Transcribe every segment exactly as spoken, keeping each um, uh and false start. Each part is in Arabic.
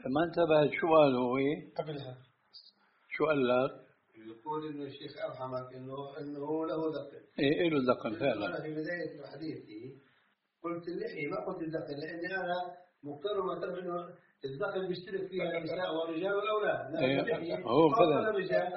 ما انتبهت شو قال هو قبلها. شو قال لك؟ يقول إنه الشيخ أرحمك إنه إنه هو له دقن. إيه له دقن فعلا. أنا في بداية حديثي قلت اللحية ما قلت الدقن لأني أنا مقتنع ما إنه الدقن بيشترك فيها النساء والرجال والأولاد. إيه هو كذا.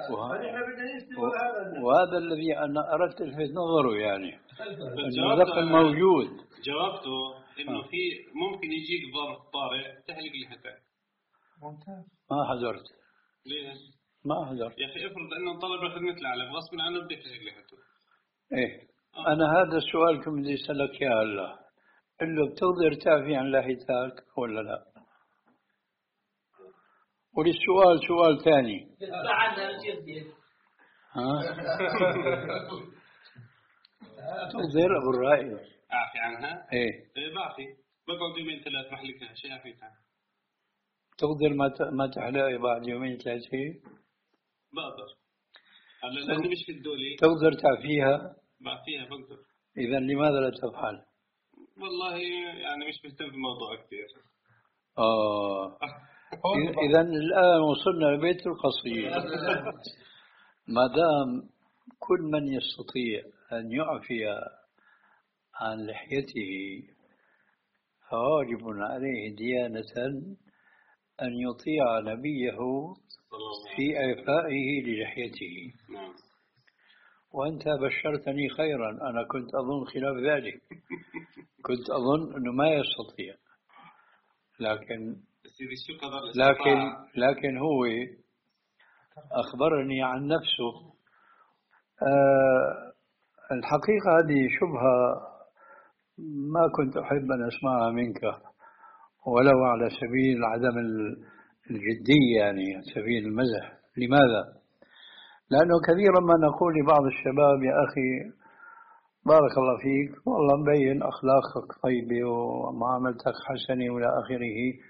وه... وهذا الذي أنا أردت الفت نظره يعني إنه الدقن موجود. جوابته إنه في ممكن يجيك ظرف طارئ تحلق لحيتك. ممتاز. ما حضرت. ليش؟ ما حضرت. يا أخي افرض إنه طلب خدمة العالم غصب عنه بدك تحلق لحيته. إيه آه. أنا هذا السؤال كم بدي أسألك يا الله إنه بتقدر تعفي عن لحيتك ولا لا؟ وللسؤال سؤال ثاني. ها؟ تقدر أبو الرأي. أعفي عنها؟ إيه. إيه بعفي. بقعد يومين ثلاث محلكها شيء أعفيك عنها. تقدر ما ت... ما تحلقي بعد يومين ثلاثة؟ بقدر. هلا لأني مش في الدولة. تقدر تعفيها؟ بعفيها بقدر. إذا لماذا لا تفعل؟ والله يعني مش مهتم في الموضوع كثير. آه. إذا الآن وصلنا لبيت القصيد. ما دام كل من يستطيع أن يعفي عن لحيته فواجب عليه ديانة أن يطيع نبيه في إعفائه للحيته. وأنت بشرتني خيرا. أنا كنت أظن خلاف ذلك. كنت أظن أنه ما يستطيع. لكن لكن لكن هو أخبرني عن نفسه. أه الحقيقة هذه شبهة ما كنت أحب أن أسمعها منك ولو على سبيل عدم الجدية يعني سبيل المزح. لماذا؟ لأنه كثيرا ما نقول لبعض الشباب يا أخي بارك الله فيك والله مبين أخلاقك طيبة ومعاملتك حسنة وإلى آخره.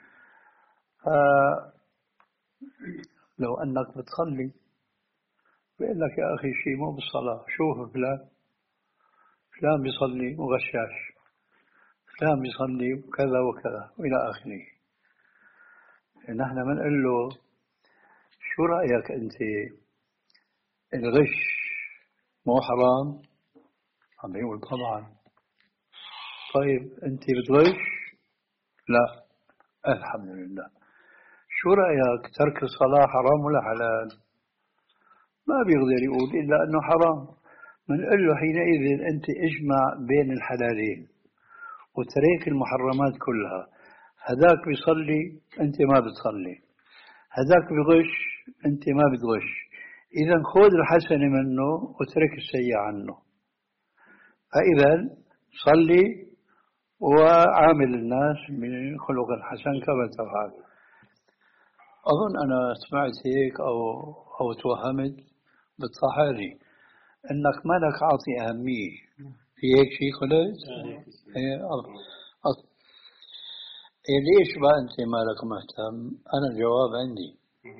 لو أنك بتصلي بيقول لك يا أخي شيء مو بالصلاة. شوف فلان فلان بيصلي وغشاش فلان بيصلي وكذا وكذا وإلى آخره. نحن بنقول له شو رأيك أنت الغش مو حرام؟ عم يقول طبعا. طيب أنت بتغش؟ لا. الحمد لله. شو رأيك ترك الصلاة حرام ولا حلال؟ ما بيقدر يقول إلا أنه حرام. بنقول له حينئذ أنت اجمع بين الحلالين وترك المحرمات كلها. هذاك بيصلي أنت ما بتصلي. هذاك بغش أنت ما بتغش. إذا خذ الحسنة منه وترك السيئة عنه. فإذا صلي وعامل الناس بخلق حسن كما تفعل. أظن أنا سمعت هيك أو أو توهمت بالصحاري أنك ما لك عاطي أهمية في هيك شيء قلت؟ إيه أص... إيه ليش بقى أنت ما لك مهتم؟ أنا الجواب عندي.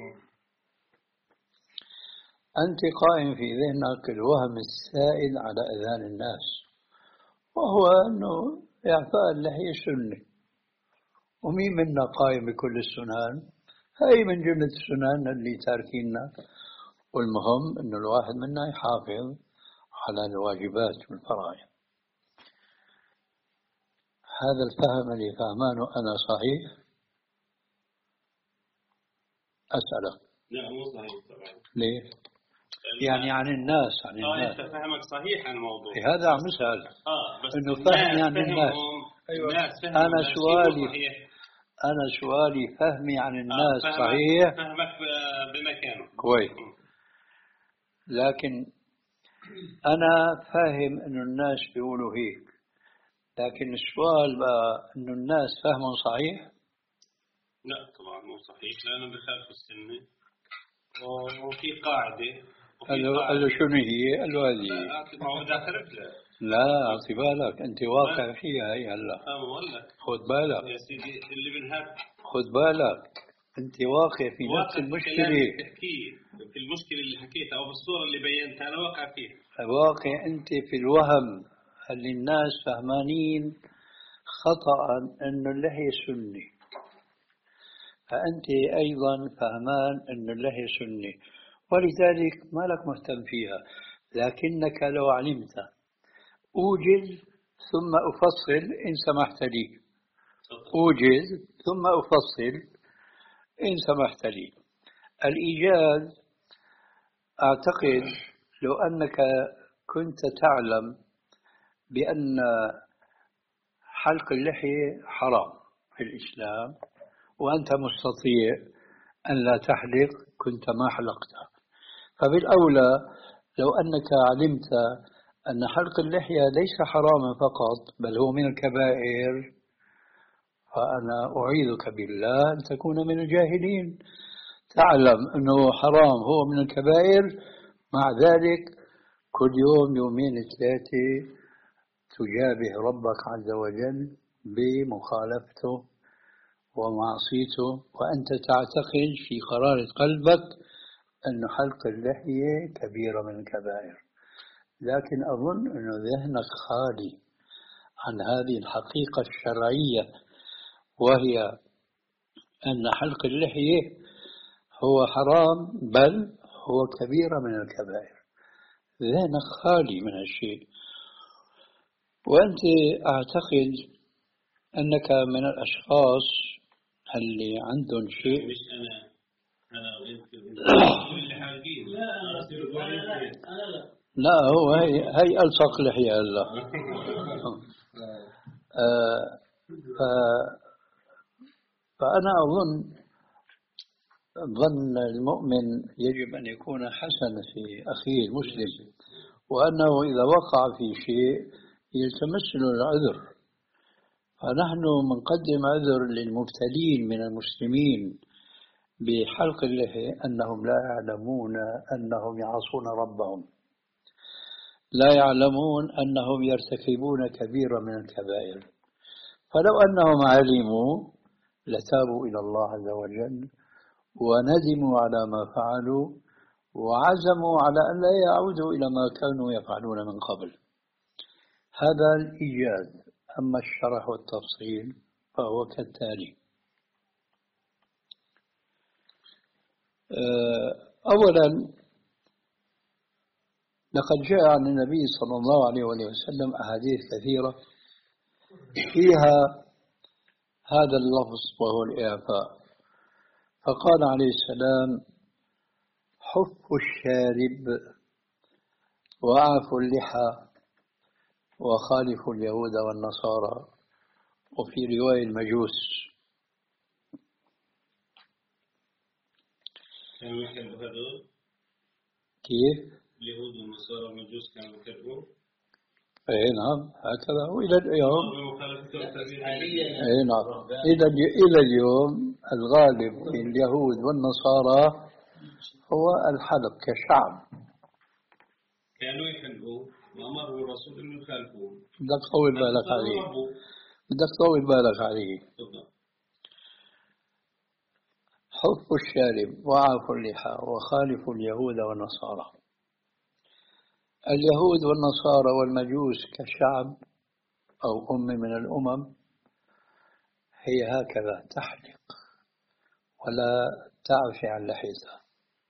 أنت قائم في ذهنك الوهم السائد على أذهان الناس وهو أنه إعفاء اللحية سنة. ومين منا قائم بكل السنن؟ هاي من جملة السنن اللي تاركيننا. والمهم أنه الواحد منا يحافظ على الواجبات والفرائض. هذا الفهم اللي فهمانه أنا صحيح؟ أسألك. لا مو صحيح طبعا. ليه؟ يعني عن الناس عن الناس. آه أنت فهمك صحيح عن الموضوع. هذا عم أسأل. آه بس إنه فهمي عن الناس. أيوة. أنا سؤالي أنا سؤالي فهمي عن الناس آه صحيح. فهمك بمكانه. كويس. لكن أنا فاهم إنه الناس بيقولوا هيك. لكن السؤال بقى إنه الناس فهمهم صحيح؟ لا طبعا مو صحيح لأنه بخالف السنة وفي قاعدة. قال له قال له شنو هي؟ قال له هذه. ما هو داخل له. لا أعطي بالك أنت واقع فيها هي هلا. أه والله. خد بالك. يا سيدي اللي بالهب. خد بالك أنت واقع في نفس المشكلة. في المشكلة اللي حكيتها أو بالصورة اللي بينتها أنا واقع فيها. واقع أنت في الوهم اللي الناس فهمانين خطأ إنه اللحية سنة. فأنت أيضا فهمان أن اللحية سنة، ولذلك ما لك مهتم فيها. لكنك لو علمت أوجز ثم أفصل إن سمحت لي، أوجز ثم أفصل إن سمحت لي. الإيجاز أعتقد لو أنك كنت تعلم بأن حلق اللحية حرام في الإسلام وأنت مستطيع أن لا تحلق كنت ما حلقتها. فبالأولى لو أنك علمت أن حلق اللحية ليس حراما فقط بل هو من الكبائر، فأنا أعيذك بالله أن تكون من الجاهلين. تعلم أنه حرام هو من الكبائر، مع ذلك كل يوم يومين ثلاثة تجابه ربك عز وجل بمخالفته ومعصيته، وأنت تعتقد في قرارة قلبك أن حلق اللحية كبيرة من الكبائر. لكن أظن أن ذهنك خالي عن هذه الحقيقة الشرعية، وهي أن حلق اللحية هو حرام بل هو كبيرة من الكبائر. ذهنك خالي من هالشيء، وأنت أعتقد أنك من الأشخاص اللي عندهم شيء. مش أنا أنا وأنت اللي حالقين. لا أنا لا لا هو هي هي ألصق لحية الله. آه فأنا أظن ظن المؤمن يجب أن يكون حسنا في أخيه المسلم، وأنه إذا وقع في شيء يلتمس له العذر. فنحن منقدم عذر للمبتلين من المسلمين بحلق اللحية أنهم لا يعلمون أنهم يعصون ربهم، لا يعلمون أنهم يرتكبون كبيرة من الكبائر. فلو أنهم علموا لتابوا إلى الله عز وجل وندموا على ما فعلوا وعزموا على أن لا يعودوا إلى ما كانوا يفعلون من قبل. هذا الإيجاز. أما الشرح والتفصيل فهو كالتالي. أولا، لقد جاء عن النبي صلى الله عليه وسلم أحاديث كثيرة فيها هذا اللفظ وهو الإعفاء. فقال عليه السلام: حف الشارب وأعفوا اللحى وخالفوا اليهود والنصارى، وفي رواية المجوس. كانوا يحبوا هذول؟ كيف؟ اليهود والنصارى والمجوس كانوا يحبوا؟ اي نعم، هكذا وإلى اليوم. اي نعم، إلى إلى اليوم الغالب في اليهود والنصارى هو الحلق كشعب. كانوا يحبوا وأمروا الرسول أن يخالفوه. بدك تطول بالك عليه، بدك تطول بالك عليه. حفوا الشارب وعافوا اللحى وخالفوا اليهود والنصارى. اليهود والنصارى والمجوس كشعب أو أمة من الأمم هي هكذا تحلق ولا تعفي عن لحيتها.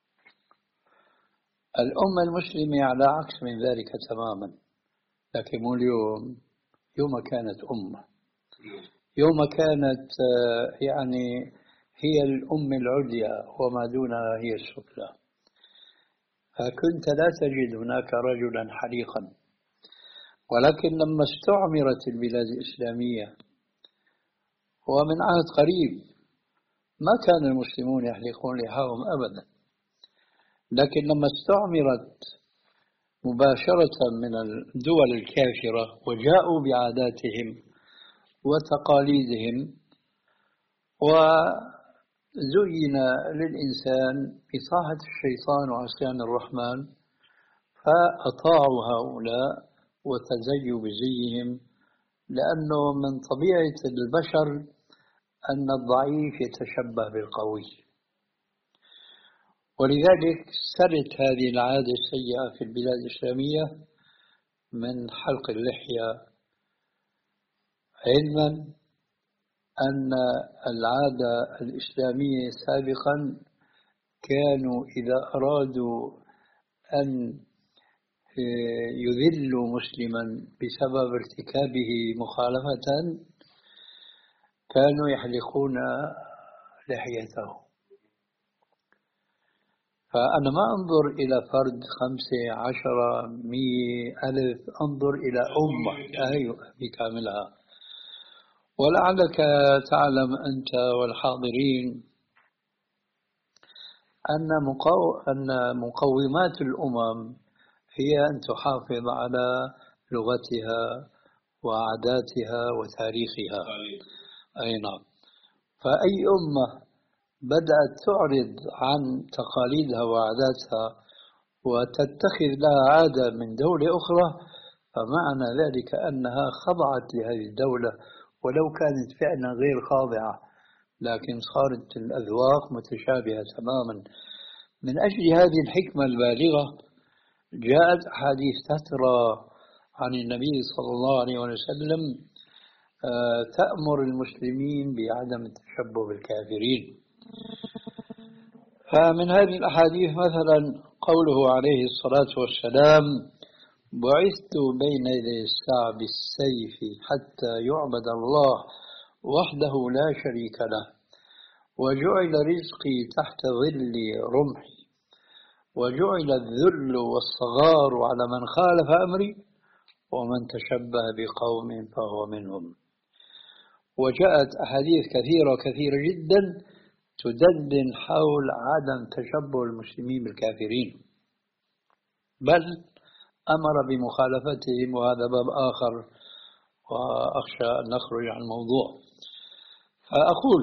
الأمة المسلمة على عكس من ذلك تماما، لكن مو اليوم. يوم كانت أمة، يوم كانت يعني هي الأمة العليا وما دونها هي السفلى، فكنت لا تجد هناك رجلا حليقا. ولكن لما استعمرت البلاد الإسلامية ومن عهد قريب ما كان المسلمون يحلقون لحاهم أبدا، لكن لما استعمرت مباشرة من الدول الكافرة وجاءوا بعاداتهم وتقاليدهم وزين للإنسان بطاعة الشيطان وعصيان الرحمن، فأطاعوا هؤلاء وتزيوا بزيهم، لأنه من طبيعة البشر أن الضعيف يتشبه بالقوي. ولذلك سرت هذه العادة السيئة في البلاد الإسلامية من حلق اللحية علما أن العادة الإسلامية سابقا كانوا إذا أرادوا أن يذلوا مسلما بسبب ارتكابه مخالفة كانوا يحلقون لحيته. فأنا ما أنظر إلى فرد خمسة عشرة مية ألف، أنظر إلى أمة أيوة بكاملها. ولعلك تعلم أنت والحاضرين أن مقو... أن مقومات الأمم هي أن تحافظ على لغتها وعاداتها وتاريخها. أي نعم. فأي أمة بدأت تعرض عن تقاليدها وعاداتها وتتخذ لها عادة من دولة أخرى فمعنى ذلك أنها خضعت لهذه الدولة ولو كانت فعلا غير خاضعة، لكن صارت الأذواق متشابهة تماما. من أجل هذه الحكمة البالغة جاءت أحاديث تترى عن النبي صلى الله عليه وسلم تأمر المسلمين بعدم التشبه بالكافرين. فمن هذه الأحاديث مثلا قوله عليه الصلاة والسلام: بعثت بين يدي الساعة بالسيف حتى يعبد الله وحده لا شريك له، وجعل رزقي تحت ظل رمحي، وجعل الذل والصغار على من خالف أمري، ومن تشبه بقوم فهو منهم. وجاءت أحاديث كثيرة كثيرة جدا تدندن حول عدم تشبه المسلمين بالكافرين، بل أمر بمخالفتهم، وهذا باب آخر وأخشى أن نخرج عن الموضوع. فأقول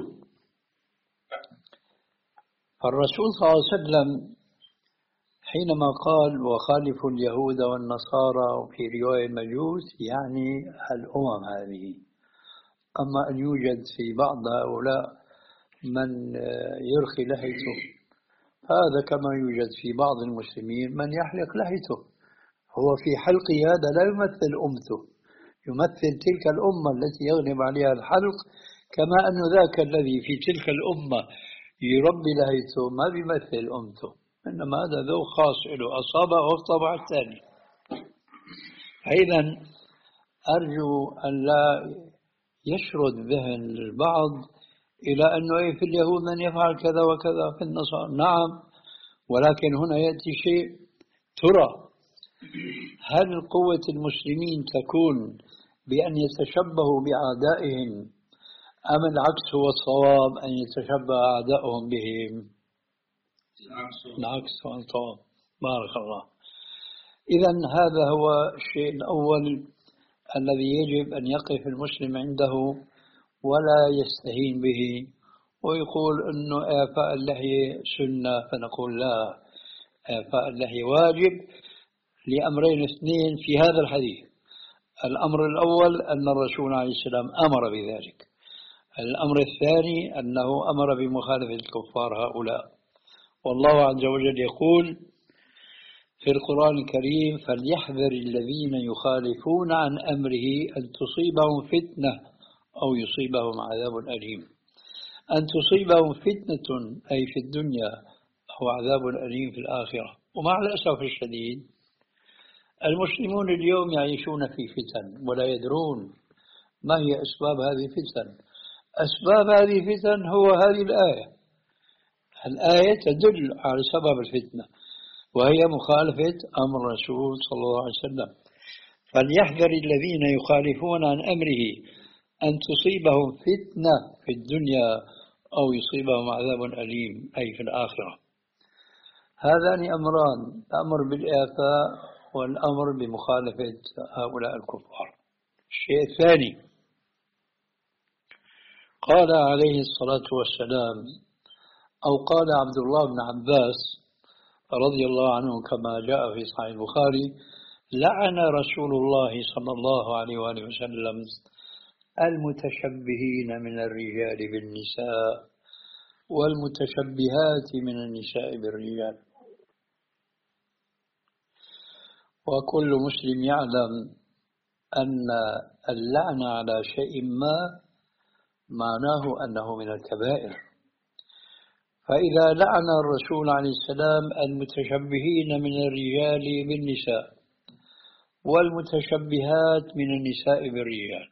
الرسول صلى الله عليه وسلم حينما قال وخالفوا اليهود والنصارى وفي رواية المجوس يعني الأمم هذه. أما أن يوجد في بعض هؤلاء من يرخي لحيته هذا كما يوجد في بعض المسلمين من يحلق لحيته، هو في حلقه هذا لا يمثل أمته، يمثل تلك الأمة التي يغلب عليها الحلق، كما أن ذاك الذي في تلك الأمة يربي لحيته ما بيمثل أمته، إنما هذا ذو خاص له أصابه أو الطبع الثاني. أيضا أرجو أن لا يشرد ذهن البعض إلى أنه في اليهود من يفعل كذا وكذا في النصارى، نعم، ولكن هنا يأتي شيء ترى هل قوة المسلمين تكون بأن يتشبهوا بأعدائهم أم العكس هو الصواب أن يتشبه أعدائهم بهم؟ العكس هو الصواب. بارك الله. إذن هذا هو الشيء الأول الذي يجب أن يقف المسلم عنده ولا يستهين به ويقول أنه إعفاء اللحية سنة، فنقول لا، إعفاء اللحية واجب لأمرين اثنين في هذا الحديث. الأمر الأول أن الرسول عليه السلام أمر بذلك، الأمر الثاني أنه أمر بمخالفة الكفار هؤلاء. والله عز وجل يقول في القرآن الكريم: فليحذر الذين يخالفون عن أمره أن تصيبهم فتنة أو يصيبهم عذاب أليم. أن تصيبهم فتنة أي في الدنيا أو عذاب أليم في الآخرة. ومع الأسف الشديد المسلمون اليوم يعيشون في فتن ولا يدرون ما هي أسباب هذه الفتن. أسباب هذه الفتن هو هذه الآية. الآية تدل على سبب الفتنة وهي مخالفة أمر الرسول صلى الله عليه وسلم. فليحذر الذين يخالفون عن أمره أن تصيبهم فتنة في الدنيا أو يصيبهم عذاب أليم أي في الآخرة. هذان أمران: الأمر بالإعفاء والأمر بمخالفة هؤلاء الكفار. الشيء الثاني قال عليه الصلاة والسلام، أو قال عبد الله بن عباس رضي الله عنه كما جاء في صحيح البخاري: لعن رسول الله صلى الله عليه وآله وسلم المتشبهين من الرجال بالنساء والمتشبهات من النساء بالرجال. وكل مسلم يعلم أن اللعنة على شيء ما معناه أنه من الكبائر. فإذا لعن الرسول عليه السلام المتشبهين من الرجال بالنساء والمتشبهات من النساء بالرجال،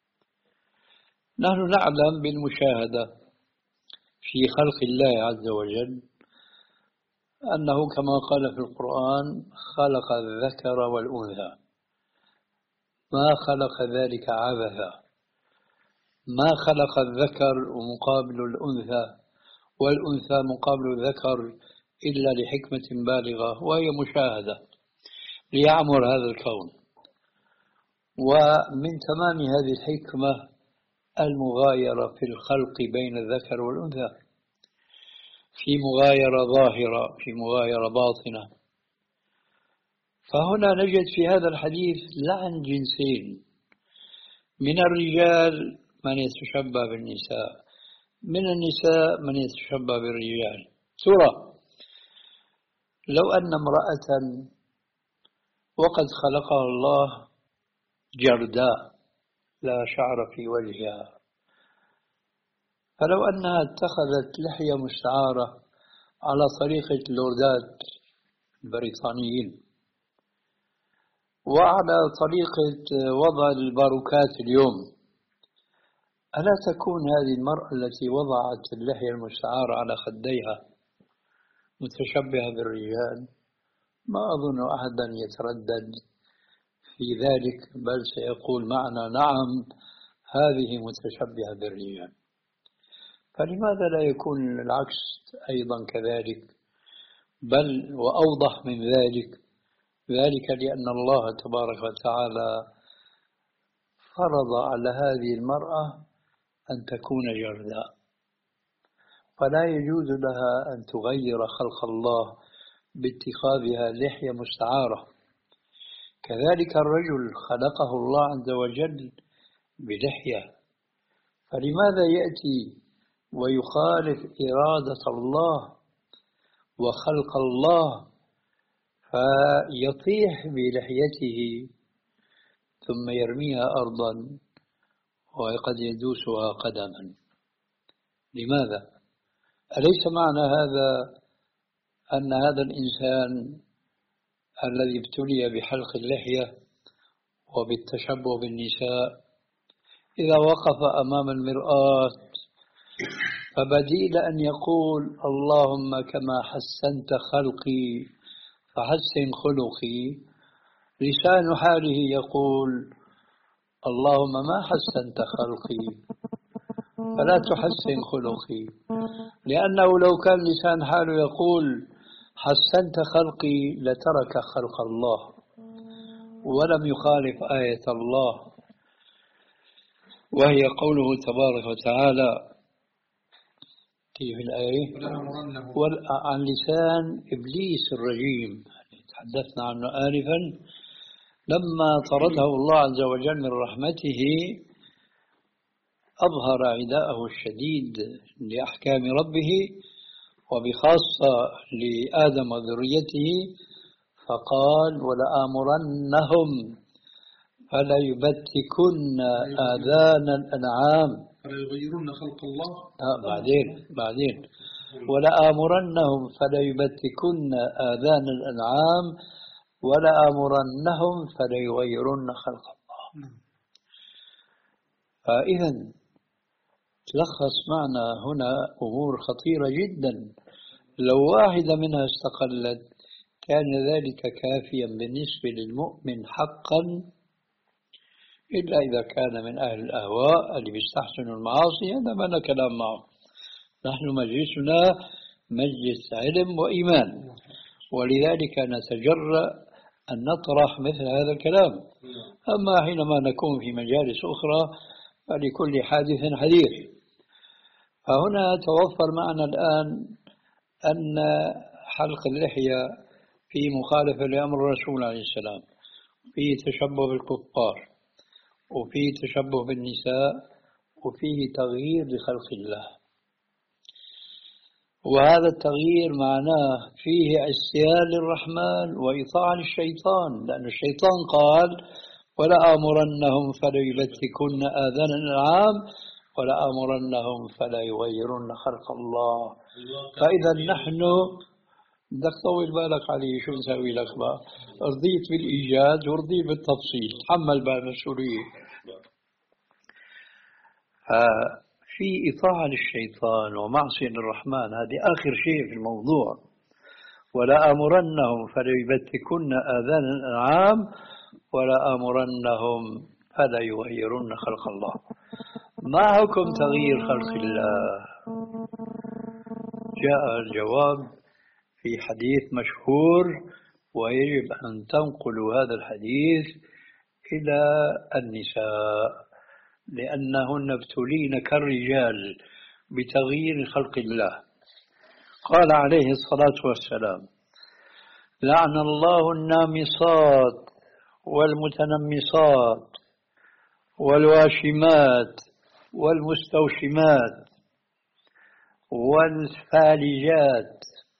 نحن نعلم بالمشاهدة في خلق الله عز وجل أنه كما قال في القرآن خلق الذكر والأنثى، ما خلق ذلك عبثا، ما خلق الذكر مقابل الأنثى والأنثى مقابل الذكر إلا لحكمة بالغة وهي مشاهدة ليعمر هذا الكون. ومن تمام هذه الحكمة المغايرة في الخلق بين الذكر والأنثى، في مغايرة ظاهرة في مغايرة باطنة. فهنا نجد في هذا الحديث لعن جنسين، من الرجال من يتشبه بالنساء، من النساء من يتشبه بالرجال. ترى لو أن امرأة وقد خلقها الله جرداء لا شعر في وجهها، فلو أنها اتخذت لحية مستعارة على طريقة اللوردات البريطانيين وعلى طريقة وضع الباروكات اليوم، ألا تكون هذه المرأة التي وضعت اللحية المستعارة على خديها متشبهة بالرجال؟ ما أظن أحدا يتردد في ذلك، بل سيقول معنا نعم هذه متشبهة بالرجال. فلماذا لا يكون العكس أيضا كذلك؟ بل وأوضح من ذلك، ذلك لأن الله تبارك وتعالى فرض على هذه المرأة أن تكون جرداء، فلا يجوز لها أن تغير خلق الله باتخاذها لحية مستعارة. كذلك الرجل خلقه الله عز وجل بلحية، فلماذا يأتي ويخالف إرادة الله وخلق الله فيطيح بلحيته ثم يرميها أرضا وقد يدوسها قدما؟ لماذا؟ أليس معنى هذا أن هذا الإنسان الذي ابتلي بحلق اللحية وبالتشبه بالنساء إذا وقف أمام المرآة فبديل أن يقول اللهم كما حسنت خلقي فحسن خلقي، لسان حاله يقول اللهم ما حسنت خلقي فلا تحسن خلقي، لأنه لو كان لسان حاله يقول حسنت خلقي لترك خلق الله ولم يخالف آية الله، وهي قوله تبارك وتعالى في الآية عن لسان إبليس الرجيم تحدثنا عنه آنفا، لما طرده الله عز وجل من رحمته أظهر عداءه الشديد لأحكام ربه وبخاصة لآدم وذريته، فقال ولآمرنهم فليبتكن آذان الأنعام فليغيرن خلق الله. آه بعدين بعدين ولآمرنهم فليبتكن آذان الأنعام ولآمرنهم فليغيرن خلق الله. فإذا تلخص معنا هنا أمور خطيرة جدا، لو واحدة منها استقلت كان ذلك كافيا بالنسبة للمؤمن حقا، إلا إذا كان من أهل الأهواء اللي بيستحسنوا المعاصي، هذا ما لنا كلام معه. نحن مجلسنا مجلس علم وإيمان، ولذلك نتجرأ أن نطرح مثل هذا الكلام. أما حينما نكون في مجالس أخرى فلكل حادث حديث. فهنا توفر معنا الآن أن حلق اللحية في مخالفة لأمر الرسول عليه السلام، فيه تشبه بالكفار، وفيه تشبه بالنساء، وفيه تغيير لخلق الله. وهذا التغيير معناه فيه عصيان للرحمن وإطاعة للشيطان، لأن الشيطان قال ولآمرنهم فليبتكن آذان الأنعام ولآمرنهم فلا يغيرن خلق الله. فإذا نحن بدك طول بالك علي، شو نسوي لك بقى؟ رضيت بالإيجاد ورضيت بالتفصيل، تحمل بقى المسؤولية. ففي إطاعة للشيطان ومعصية للرحمن، هذه آخر شيء في الموضوع. ولآمرنهم فليبتكن آذان الأنعام ولآمرنهم فلا يغيرن خلق الله. ما حكم تغيير خلق الله؟ جاء الجواب في حديث مشهور، ويجب أن تنقلوا هذا الحديث إلى النساء، لأنهن ابتلين كالرجال بتغيير خلق الله. قال عليه الصلاة والسلام: لعن الله النامصات والمتنمصات والواشمات والمستوشمات والفالجات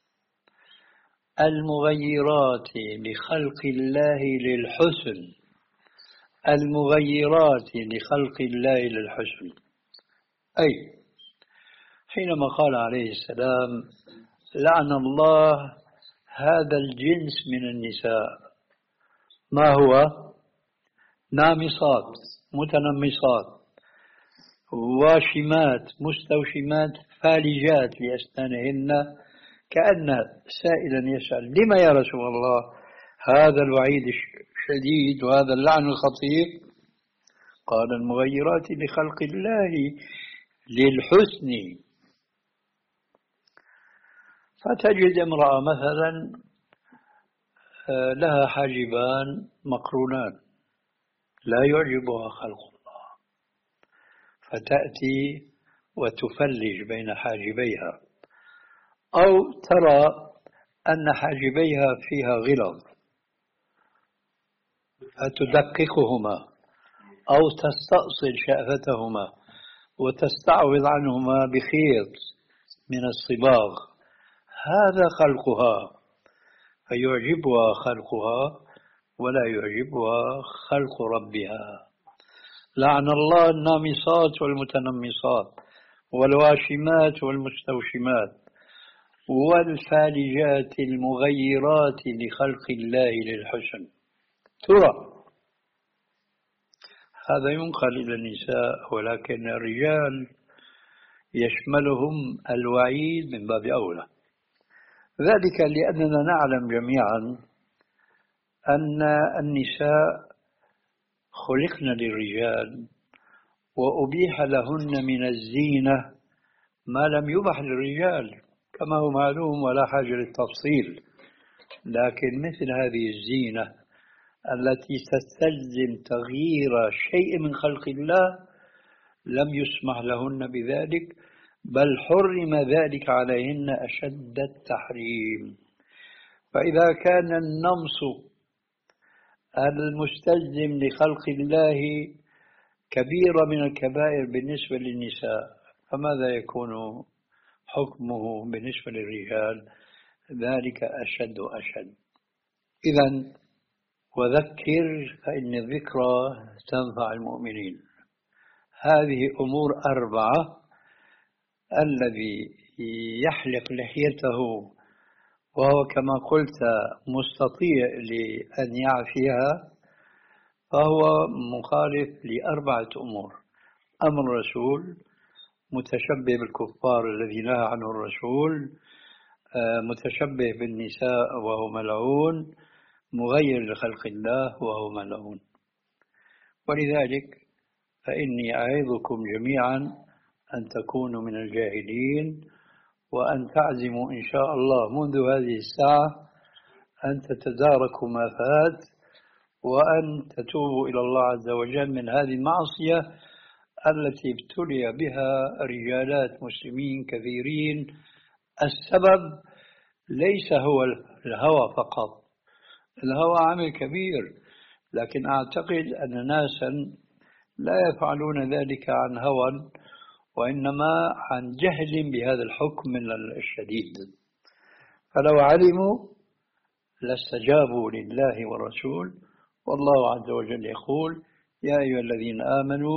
المغيرات لخلق الله للحسن، المغيرات لخلق الله للحسن. أي حينما قال عليه السلام: لعن الله هذا الجنس من النساء، ما هو؟ نامصات، متنمصات، واشمات، مستوشمات، فالجات لأسنانهن. كأن سائلا يسأل: لما يا رسول الله هذا الوعيد الشديد وهذا اللعن الخطير؟ قال: المغيرات لخلق الله للحسن. فتجد امرأة مثلا لها حاجبان مقرونان لا يعجبها خلق الله، فتأتي وتفلج بين حاجبيها، أو ترى أن حاجبيها فيها غلظ فتدققهما، أو تستأصل شأفتهما وتستعوض عنهما بخيط من الصباغ. هذا خلقها، فيعجبها خلقها ولا يعجبها خلق ربها. لعن الله النامصات والمتنمصات والواشمات والمستوشمات والفالجات المغيرات لخلق الله للحسن. ترى هذا ينقل إلى النساء، ولكن الرجال يشملهم الوعيد من باب أولى. ذلك لأننا نعلم جميعا أن النساء خلقن للرجال، وأبيح لهن من الزينة ما لم يبح للرجال كما هو معلوم ولا حاجة للتفصيل. لكن مثل هذه الزينة التي تستلزم تغيير شيء من خلق الله لم يسمح لهن بذلك، بل حرم ذلك عليهن أشد التحريم. فإذا كان النمص المستلزم لخلق الله كبيرة من الكبائر بالنسبة للنساء، فماذا يكون حكمه بالنسبة للرجال؟ ذلك أشد أشد. إذن وذكر فإن الذكرى تنفع المؤمنين. هذه أمور أربعة: الذي يحلق لحيته وهو كما قلت مستطيع لأن يعفيها فهو مخالف لأربعة أمور: أمر الرسول، متشبه بالكفار الذي نهى عنه الرسول، متشبه بالنساء وهو ملعون، مغير لخلق الله وهو ملعون. ولذلك فإني أعظكم جميعا أن تكونوا من الجاهلين، وأن تعزموا إن شاء الله منذ هذه الساعة أن تتداركوا ما فات، وأن تتوبوا إلى الله عز وجل من هذه المعصية التي ابتلي بها رجالات مسلمين كثيرين. السبب ليس هو الهوى فقط، الهوى عامل كبير، لكن أعتقد أن ناسا لا يفعلون ذلك عن هوى، وإنما عن جهل بهذا الحكم الشديد. فلو علموا لاستجابوا لله والرسول، والله عز وجل يقول: يا أيها الذين آمنوا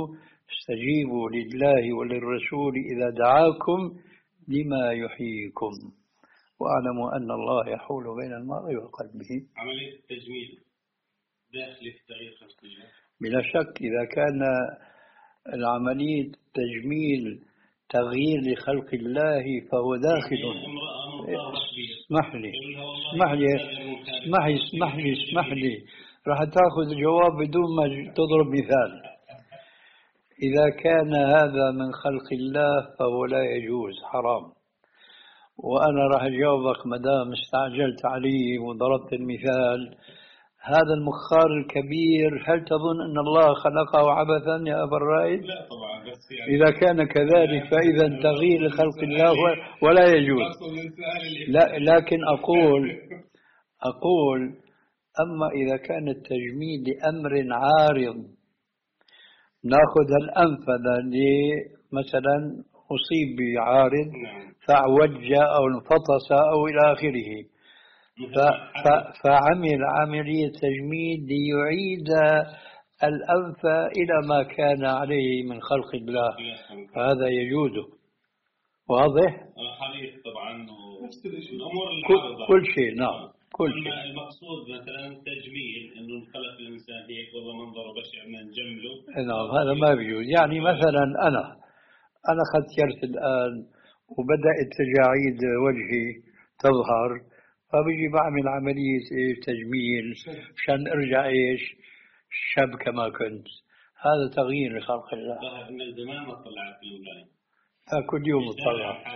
استجيبوا لله وللرسول إذا دعاكم لما يحييكم واعلموا أن الله يحول بين المرء وقلبه. عملية التجميل داخل في تغيير خلق الله بلا شك. إذا كان العملية تجميل تغيير لخلق الله فهو داخل. اسمح لي اسمح لي اسمح لي اسمح لي اسمح لي راح تأخذ الجواب بدون ما تضرب مثال. إذا كان هذا من خلق الله فهو لا يجوز، حرام. وأنا راح أجاوبك مدام استعجلت علي وضربت المثال. هذا المخار الكبير هل تظن أن الله خلقه عبثا يا أبا الرائد؟ لا طبعا، بس يعني إذا كان كذلك فإذا تغيير خلق الله ولا يجوز. لا لكن أقول أقول أما إذا كان التجميل لأمر عارض، نأخذ الأنف اللي مثلا أصيب بعارض فاعوج أو انفطس أو إلى آخره، فعمل عملية تجميل ليعيد الأنف إلى ما كان عليه من خلق الله، فهذا يجوز. واضح؟ الحديث طبعا الأمور كل, كل شيء. نعم كل شيء. المقصود مثلا تجميل إنه خلق الإنسان هيك والله منظره بشع بدنا نجمله، نعم هذا ما بيجوز. يعني مثلا أنا أنا ختيرت الآن وبدأت تجاعيد وجهي تظهر، فبيجي بعمل عملية تجميل مشان أرجع إيش شاب كما كنت. هذا تغيير لخلق الله. ظهر من زمان ما طلعت في الأولاني، كل يوم اطلع.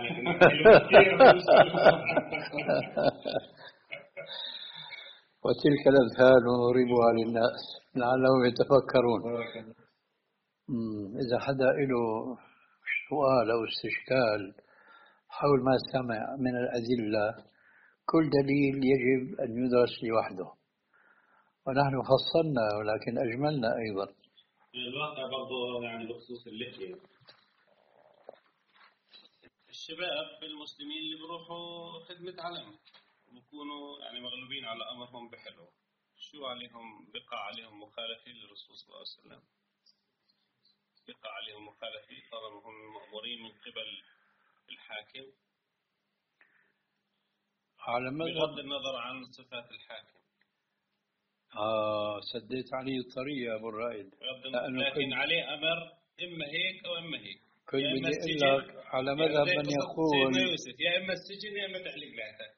وتلك الأمثال نضربها للناس لعلهم يتفكرون. إذا حدا له سؤال أو استشكال حول ما سمع من الأدلة، كل دليل يجب أن يدرس لوحده، ونحن فصلنا ولكن أجملنا أيضا. الواقع برضه يعني بخصوص اللحية، الشباب المسلمين اللي بيروحوا خدمة علم بيكونوا يعني مغلوبين على أمرهم بحلو، شو عليهم؟ بقى عليهم مخالفة للرسول صلى الله عليه وسلم، بقى عليهم مخالفة طالما هم مأمورين من قبل الحاكم، على بغض النظر عن صفات الحاكم. آه سديت عليه الطريق يا أبو الرائد. لكن عليه أمر إما هيك أو إما هيك. كنت بدي أقول لك على مذهب من يقول يوسف يا إما السجن يا إما تحليق لحيتك.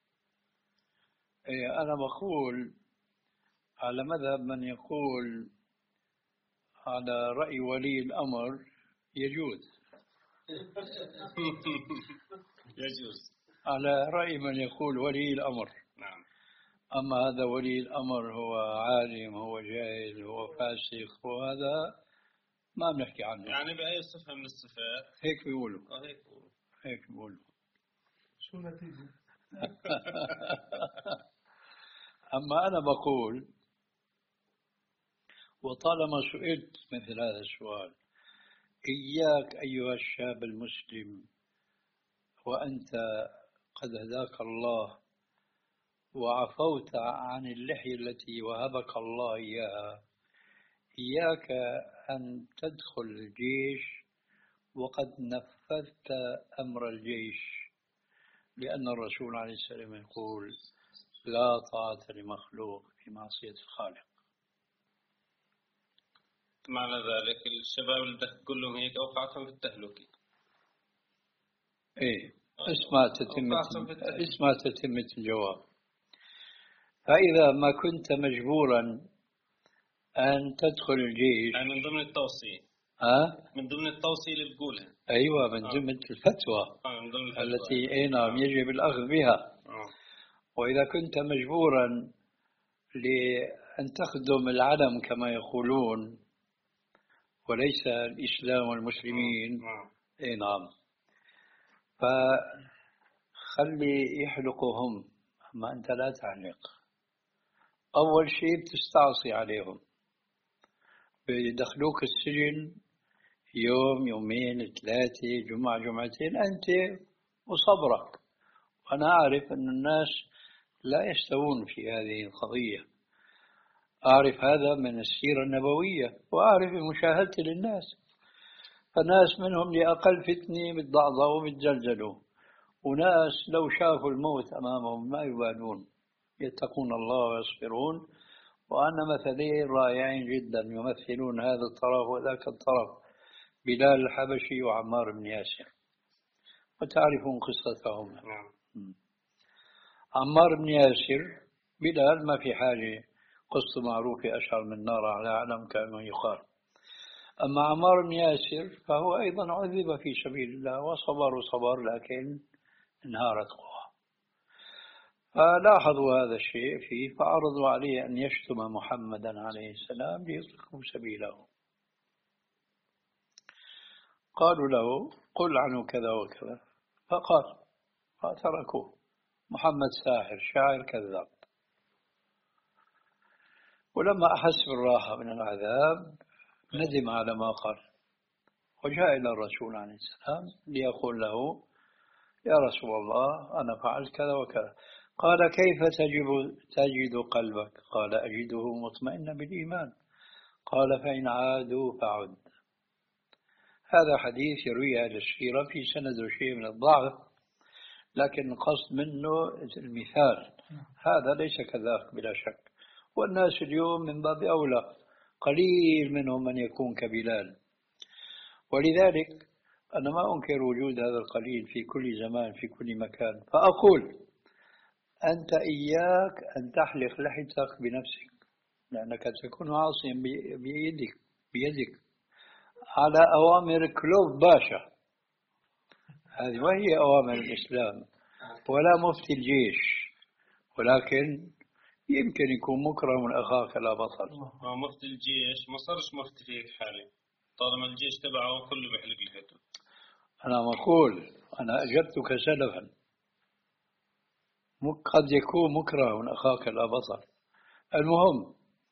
إيه أنا بقول على مذهب من يقول على رأي ولي الأمر يجوز. يجوز على رأي من يقول ولي الأمر. نعم. أما هذا ولي الأمر هو عالم، هو جاهل، هو فاسق، وهذا ما بنحكي عنه. يعني بأي صفة من الصفات هيك بيقولوا. آه هيك بيقولوا. هيك بيقولوا. شو النتيجة؟ أما أنا بقول وطالما سئلت مثل هذا السؤال، إياك أيها الشاب المسلم وأنت قد هداك الله وعفوت عن اللحية التي وهبك الله إياها، إياك أن تدخل الجيش وقد نفذت أمر الجيش، لأن الرسول عليه السلام يقول لا طاعة لمخلوق في معصية الخالق. معنى ذلك الشباب اللي بدك تقول لهم هيك أوقعتهم في التهلكة. إيه اسمع تتمة اسمع تتمة الجواب. فإذا ما كنت مجبورا أن تدخل الجيش يعني من ضمن التوصية. ها؟ من ضمن التوصية اللي بتقولها. أيوة من ضمن آه. الفتوى آه من ضمن الفتوى. التي أي نعم يجب الأخذ بها. آه. وإذا كنت مجبورا لأن تخدم العلم كما يقولون وليس الإسلام والمسلمين. آه. أي نعم. فخلي يحلقهم، أما أنت لا تعلق. أول شيء بتستعصي عليهم، بيدخلوك السجن يوم يومين ثلاثة جمعة جمعتين أنت وصبرك. وأنا أعرف أن الناس لا يستوون في هذه القضية، أعرف هذا من السيرة النبوية وأعرف مشاهدتي للناس. فناس منهم لأقل فتنة بتضعضعوا وبتجلجلوا، وناس لو شافوا الموت أمامهم ما يبالون، يتقون الله ويصبرون. وأنا مثلين رائعين جدا يمثلون هذا الطرف وذاك الطرف، بلال الحبشي وعمار بن ياسر، وتعرفون قصتهم. نعم. عمار بن ياسر، بلال ما في حاجة، قصة معروفة أشهر من نار على علم كما يقال. أما عمار بن ياسر فهو أيضا عذب في سبيل الله وصبر وصبر، لكن انهارت قواه. فلاحظوا هذا الشيء فيه، فعرضوا عليه أن يشتم محمدا عليه السلام ليطلقوا سبيله. قالوا له قل عنه كذا وكذا، فقال، فتركوه. محمد ساحر شاعر كذاب. ولما أحس بالراحة من العذاب ندم على ما قال، وجاء إلى الرسول عليه السلام ليقول له يا رسول الله أنا فعلت كذا وكذا. قال كيف تجد, تجد قلبك؟ قال أجده مطمئنا بالإيمان. قال فإن عادوا فعد. هذا حديث يروي أهل السيرة في سند شيء من الضعف، لكن القصد منه المثال، هذا ليس كذلك بلا شك. والناس اليوم من باب أولى قليل منهم من يكون كبلال، ولذلك أنا ما أنكر وجود هذا القليل في كل زمان في كل مكان. فأقول أنت إياك أن تحلق لحيتك بنفسك، لأنك تكون عاصيا بيدك بيدك على أوامر كلوب باشا، هذه وهي أوامر الإسلام، ولا مفتي الجيش، ولكن يمكن يكون مكره من أخاك لا بطل. هو مفتي الجيش ما صارش مفتي في هيك حالة، طالما الجيش تبعه كله بيحلق لحيته. أنا ما أقول، أنا أجبتك سلفا، قد يكون مكره من أخاك لا بطل. المهم،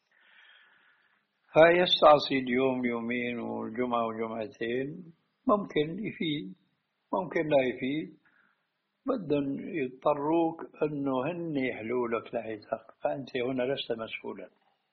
فيستعصي اليوم يومين والجمعة وجمعتين، ممكن يفيد ممكن لا يفيد، بدهم يضطروك أنه هن يحلوا لك لحيتك، فأنت هنا لست مسؤولا.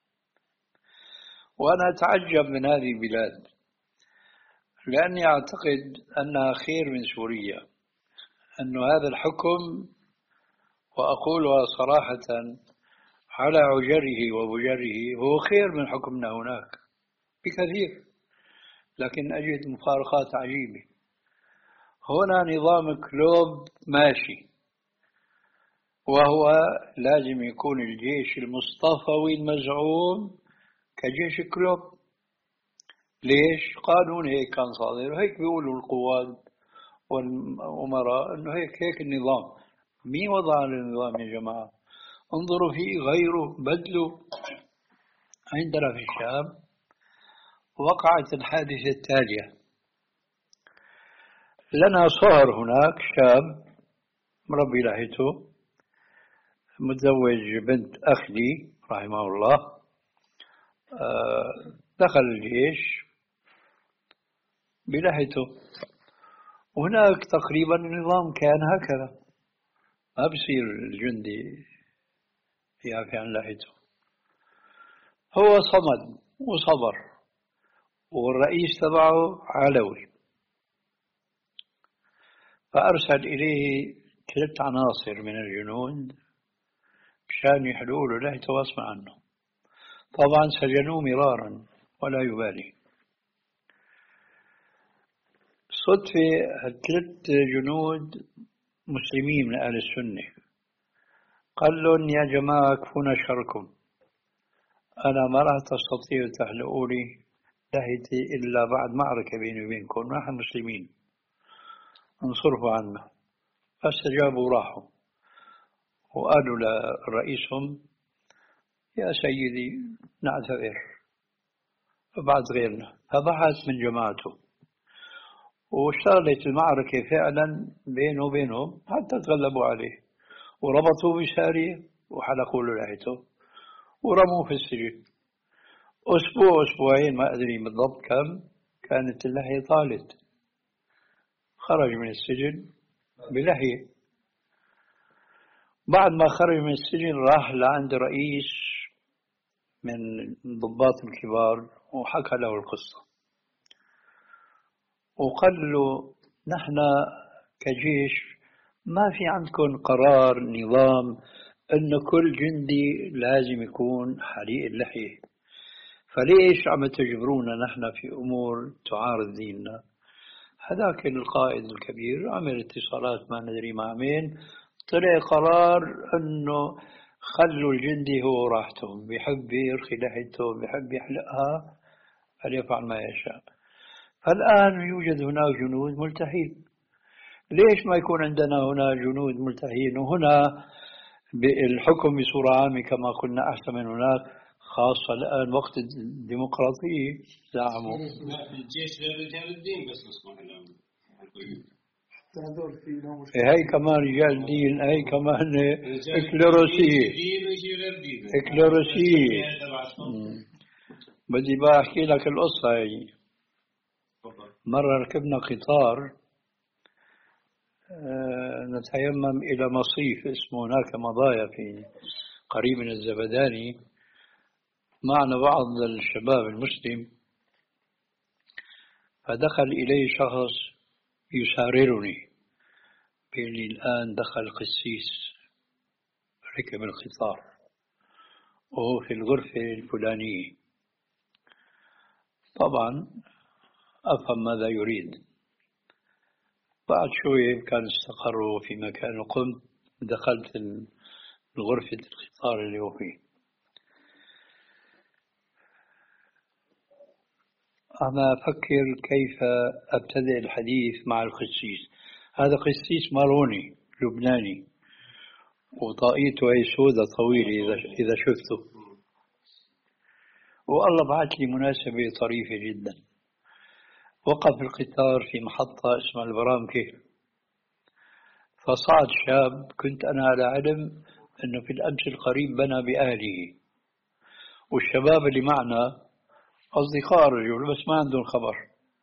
وأنا أتعجب من هذه البلاد، لأني أعتقد أنها خير من سوريا، أن هذا الحكم، وأقولها صراحة على عجره وبجره، هو خير من حكمنا هناك بكثير، لكن أجد مفارقات عجيبة. هنا نظام كلوب ماشي، وهو لازم يكون الجيش المصطفوي المزعوم كجيش كلوب. ليش؟ قانون هيك كان صادر، وهيك بيقولوا القواد والأمراء أنه هيك هيك النظام. مين وضع النظام يا جماعة؟ انظروا في غيره بدلوا. عندنا في الشام وقعت الحادثة التالية. لنا صهر هناك شاب مربي لحيته، متزوج بنت أخلي رحمه الله، دخل الجيش بلحيته. وهناك تقريبا النظام كان هكذا، ما بصير الجندي يعفي عن لحيته. هو صمد وصبر، والرئيس تبعه علوي، فأرسل إليه ثلاث عناصر من الجنود مشان يحلوا له لحيته واسمع عنه. طبعا سجنوه مرارا ولا يبالي. صدفة ثلاث جنود مسلمين من أهل السنة، قال لهم يا جماعة كفونا شركم، أنا ما راح تستطيعوا تحلقوا لي لحيتي إلا بعد معركة بيني وبينكم، نحن مسلمين، انصرفوا عنا. فاستجابوا راحوا وقالوا لرئيسهم يا سيدي نعتذر فبعد غيرنا. فبحث من جماعته واشتغلت المعركة فعلا بينه وبينهم حتى تغلبوا عليه، وربطوه بسارية وحلقوا له لحيته ورموه في السجن. أسبوع أسبوعين ما أدري بالضبط كم كانت اللحية طالت، خرج من السجن بلحية. بعد ما خرج من السجن راح لعند رئيس من الضباط الكبار وحكى له القصة. وقال له نحن كجيش ما في عندكم قرار نظام أن كل جندي لازم يكون حليق اللحية، فليش عم تجبرونا نحن في أمور تعارض ديننا؟ هذاك القائد الكبير عمل اتصالات ما ندري مع مين، طلع قرار أنه خلوا الجندي هو راحتهم، بيحب يرخي لحيته بيحب يحلقها فليفعل ما يشاء. فالآن يوجد هناك جنود ملتحين، ليش ما يكون عندنا هنا جنود ملتحين؟ وهنا الحكم بصورة عامة كما قلنا أحسن من هناك، خاصة الآن وقت الديمقراطية زعموا الجيش لرجال الدين بس مسموح لهم. هي كمان رجال دين، هي كمان إكليروسية إكليروسية. بدي بقى أحكي لك القصة هي. مرة ركبنا قطار أه نتيمم إلى مصيف اسمه هناك مضايا في قريب من الزبداني، معنا بعض الشباب المسلم، فدخل إلي شخص يساررني بيقول لي الآن دخل قسيس ركب القطار وهو في الغرفة الفلانية. طبعا أفهم ماذا يريد. بعد شوية كان استقروا في مكان وقمت دخلت الغرفة القطار اللي هو فيه. أنا أفكر كيف أبتدئ الحديث مع القسيس. هذا قسيس ماروني لبناني وطاقيته هي سودة طويلة إذا إذا شفته، والله بعث لي مناسبة طريفة جدا. وقف القطار في محطة اسمها البرامكة، فصعد شاب كنت أنا على علم أنه في الأمس القريب بنى بأهله، والشباب اللي معنا أصدقاء الرجل بس ما عندهم خبر.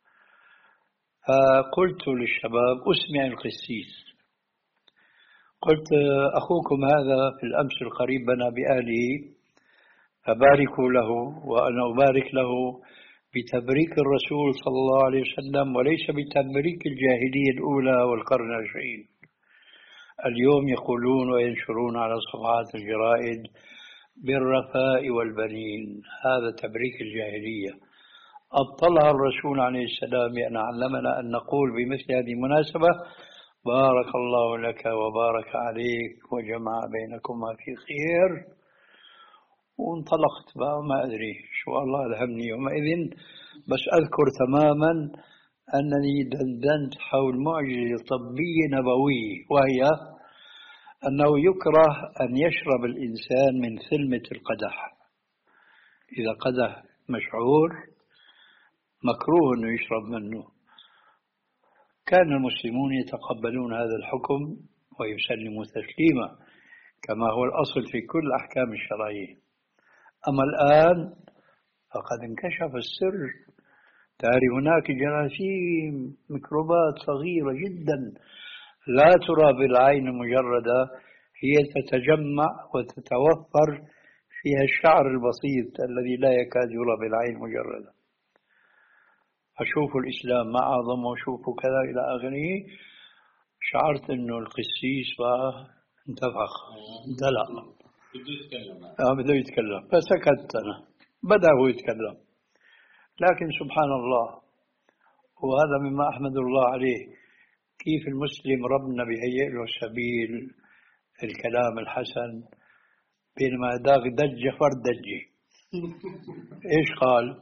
فقلت للشباب أسمع القسيس، قلت أخوكم هذا في الأمس القريب بنى بأهله فباركوا له، وأنا أبارك له بتبريك الرسول صلى الله عليه وسلم وليس بتبريك الجاهلية الأولى والقرن العشرين. اليوم يقولون وينشرون على صفحات الجرائد بالرفاء والبنين، هذا تبريك الجاهلية أبطلها الرسول عليه السلام بأن علمنا أن نقول بمثل هذه المناسبة بارك الله لك وبارك عليك وجمع بينكما في خير. وانطلقت بقى ما أدري شو الله ألهمني يومئذ، بس أذكر تماما أنني دندنت حول معجزة طبية نبوية، وهي أنه يكره أن يشرب الإنسان من ثلمة القدح. إذا قدح مشعور مكروه أنه يشرب منه. كان المسلمون يتقبلون هذا الحكم ويسلموا تسليما كما هو الأصل في كل الأحكام الشرعية. أما الآن فقد انكشف السر، ترى هناك جراثيم ميكروبات صغيرة جدا لا ترى بالعين المجردة، هي تتجمع وتتوفر فيها الشعر البسيط الذي لا يكاد يرى بالعين المجردة. أشوفوا الإسلام ما أعظم وشوفوا كذا إلى آخره. شعرت إنه القسيس بقى انتفخ دلع بده يتكلم آه بده يتكلم، فسكت أنا، بدأ هو يتكلم. لكن سبحان الله، وهذا مما أحمد الله عليه، كيف المسلم ربنا بيهيئ له سبيل الكلام الحسن، بينما هداك دجة فرد دجة. إيش قال؟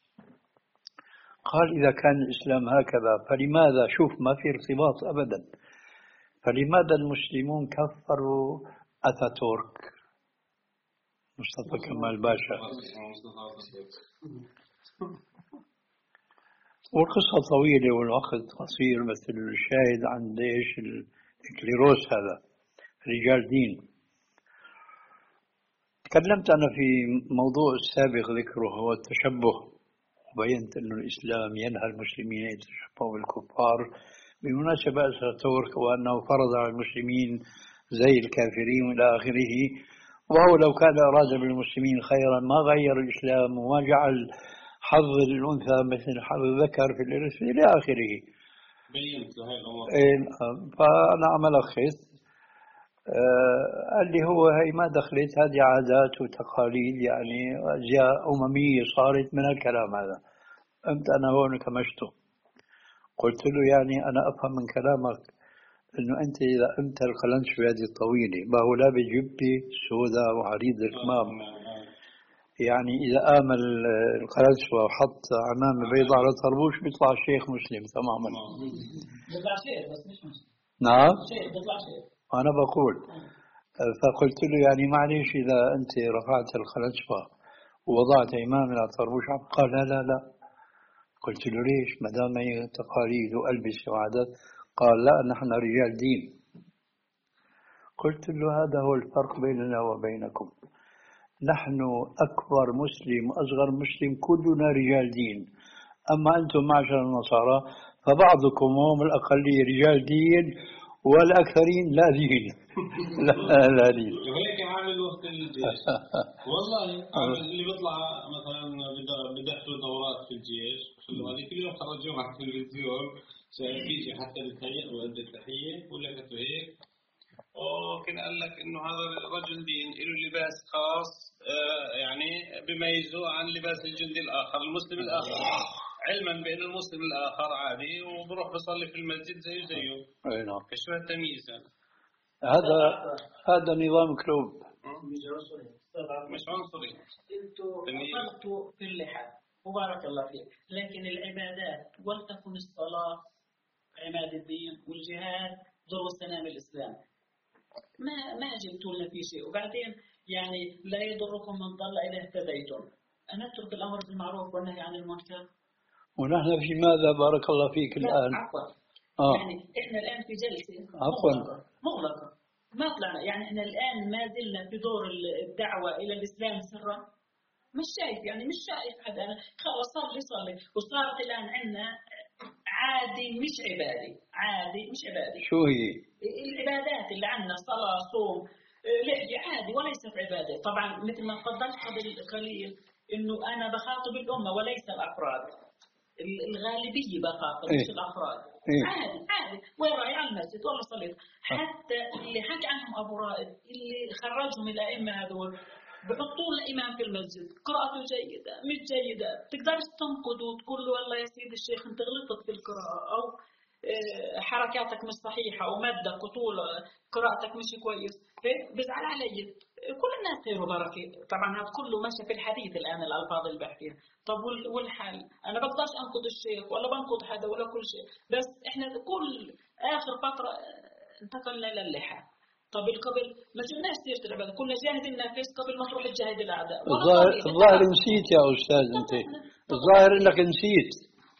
قال إذا كان الإسلام هكذا فلماذا، شوف ما في ارتباط أبدا، فلماذا المسلمون كفروا أتاتورك مصطفى كمال باشا؟ والقصة طويلة والوقت قصير، مثل الشاهد عن ايش الإكليروس هذا رجال دين. تكلمت أنا في موضوع السابق ذكره هو التشبه، وبينت أن الإسلام ينهى المسلمين أن يتشبهوا بالكفار بمناسبة أتاتورك، وأنه فرض على المسلمين زي الكافرين إلى آخره. وهو لو كان أراد بالمسلمين خيرا ما غير الإسلام وما جعل حظ الأنثى مثل حظ الذكر في الإرث إلى آخره. بينت هاي الأمور. فأنا عم ألخص آه اللي هو هي ما دخلت، هذه عادات وتقاليد يعني أشياء أممية صارت من الكلام هذا. أنت أنا هون كمشته قلت له يعني أنا أفهم من كلامك إنه أنت إذا أنت القلنش بهذه الطويلة ما هو لابس جبة سوداء وعريض الكمام، يعني إذا آمل القلنش وحط عمامة بيضاء على طربوش بيطلع شيخ مسلم تماما. بيطلع شيخ بس مش مسلم. نعم شيخ بيطلع شيخ. أنا بقول فقلت له يعني معلش إذا أنت رفعت الخلنشفة ووضعت إمام على طربوش قال لا لا لا. قلت له ليش ما دام هي تقاليد وألبسة وعادات؟ قال لا نحن رجال دين. قلت له هذا هو الفرق بيننا وبينكم، نحن أكبر مسلم وأصغر مسلم كلنا رجال دين، أما أنتم معشر النصارى فبعضكم هم الأقلية رجال دين والأكثرين لا دين. لا لا دين. وهيك عامل وقت الجيش والله عامل اللي بيطلع مثلا بدخلوا دورات في الجيش هذه كل يوم خرجوهم على التلفزيون بيجي حتى بتهيئ وأدى التحية ولا كتبوا هيك وكان قال لك إنه هذا رجل دين له لباس خاص يعني بميزه عن لباس الجندي الآخر المسلم الآخر، علما بأن المسلم الآخر عادي وبروح بصلي في المسجد زيه زيه. أي نعم. إيش هو التمييز هذا؟ هذا هذا نظام كلوب. مش عنصري. انتوا أصبتوا في اللحى وبارك الله فيك، لكن العبادات ولتكن الصلاة عماد الدين والجهاد ذروة سنام الإسلام ما ما جبتوا لنا في شيء. وبعدين يعني لا يضركم من ضل إذا اهتديتم، أن نترك الأمر بالمعروف والنهي عن المنكر. ونحن في ماذا بارك الله فيك الآن؟ عفوا آه. يعني إحنا الآن في جلسة عفوا مغلقة مغلقة ما طلعنا، يعني إحنا الآن ما زلنا في دور الدعوة إلى الإسلام سرا. مش شايف يعني مش شايف حدا، أنا خلاص صلي صلي وصارت الآن عندنا عادي مش عبادي، عادي مش عبادي. شو هي؟ العبادات اللي عندنا صلاة صوم لحية عادي وليست عبادة. طبعا مثل ما تفضلت قبل قليل إنه أنا بخاطب الأمة وليس الأفراد، الغالبية بخاطب مش إيه؟ الأفراد. إيه؟ عادي عادي وين رايح على المسجد والله صليت. حتى اللي حكى عنهم أبو رائد اللي خرجهم الأئمة هذول بحطوا له إمام في المسجد قراءته جيدة مش جيدة تقدرش تنقد وتقول له والله يا سيدي الشيخ أنت غلطت في القراءة أو حركاتك مش صحيحة ومدك وطول قراءتك مش كويس هيك بزعل علي. كل الناس خير وبركة طبعا هذا كله ماشي في الحديث الآن الألفاظ اللي بحكيها. طب والحل أنا بقدرش أنقد الشيخ ولا بنقد حدا ولا كل شيء، بس إحنا كل آخر فترة انتقلنا للحى. طب قبل ما جبناش سيرة العبادة كنا جاهدين ننافس قبل ما تروح تجاهد الأعداء. الظاهر الظاهر نسيت يا أستاذ أنت، الظاهر إنك نسيت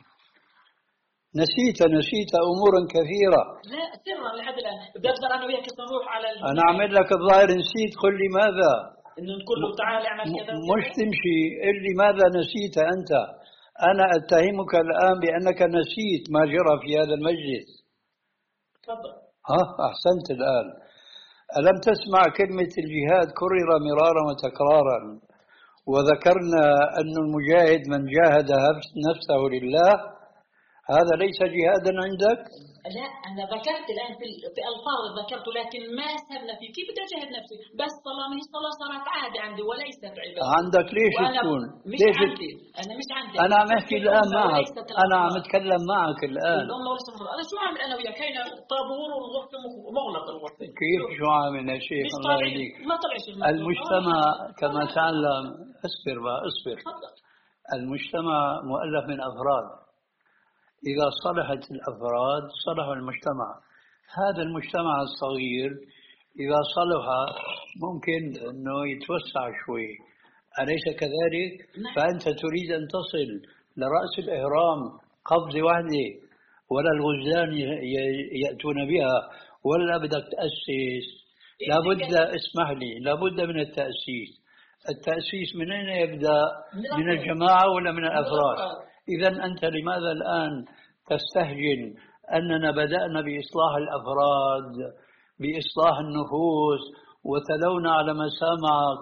نسيت نسيت أمورا كثيرة. لا سرا لحد الآن بقدر أنا وياك نروح على أنا أعمل لك الظاهر نسيت. قل لي ماذا؟ إنه نقول له تعال اعمل كذا مش تمشي قل لي ماذا نسيت أنت. أنا أتهمك الآن بأنك نسيت ما جرى في هذا المجلس. تفضل. ها أحسنت الآن. ألم تسمع كلمة الجهاد كرر مرارا وتكرارا وذكرنا أن المجاهد من جاهد نفسه لله، هذا ليس جهادا عندك؟ لا أنا ذكرت الآن في في ألفاظ ذكرت لكن ما سبنا في كيف بدي أجاهد نفسي بس صلاة من الصلاة صارت عادة عندي وليست عبادة. عندك ليش تكون؟ مش ليش عندي أنا مش عندي أنا عم أحكي الآن معك، أنا عم أتكلم معك الآن. الأمة وليس مفروض. أنا شو عامل أنا وياك هنا طابور والغرفة مغلق الغرفة. كيف شو عامل يا شيخ الله يهديك؟ ما طلعش المجتمع كما تعلم اصبر بقى اصبر. المجتمع مؤلف من أفراد، إذا صلحت الأفراد صلح المجتمع. هذا المجتمع الصغير إذا صلح ممكن أنه يتوسع شوي، أليس كذلك؟ فأنت تريد أن تصل لرأس الإهرام قفزة واحدة ولا الغزلان يأتون بها ولا بدك تأسس. لابد اسمح لي لابد من التأسيس. التأسيس من أين يبدأ؟ من الجماعة ولا من الأفراد؟ إذا أنت لماذا الآن تستهجن أننا بدأنا بإصلاح الأفراد بإصلاح النفوس وتلونا على مسامعك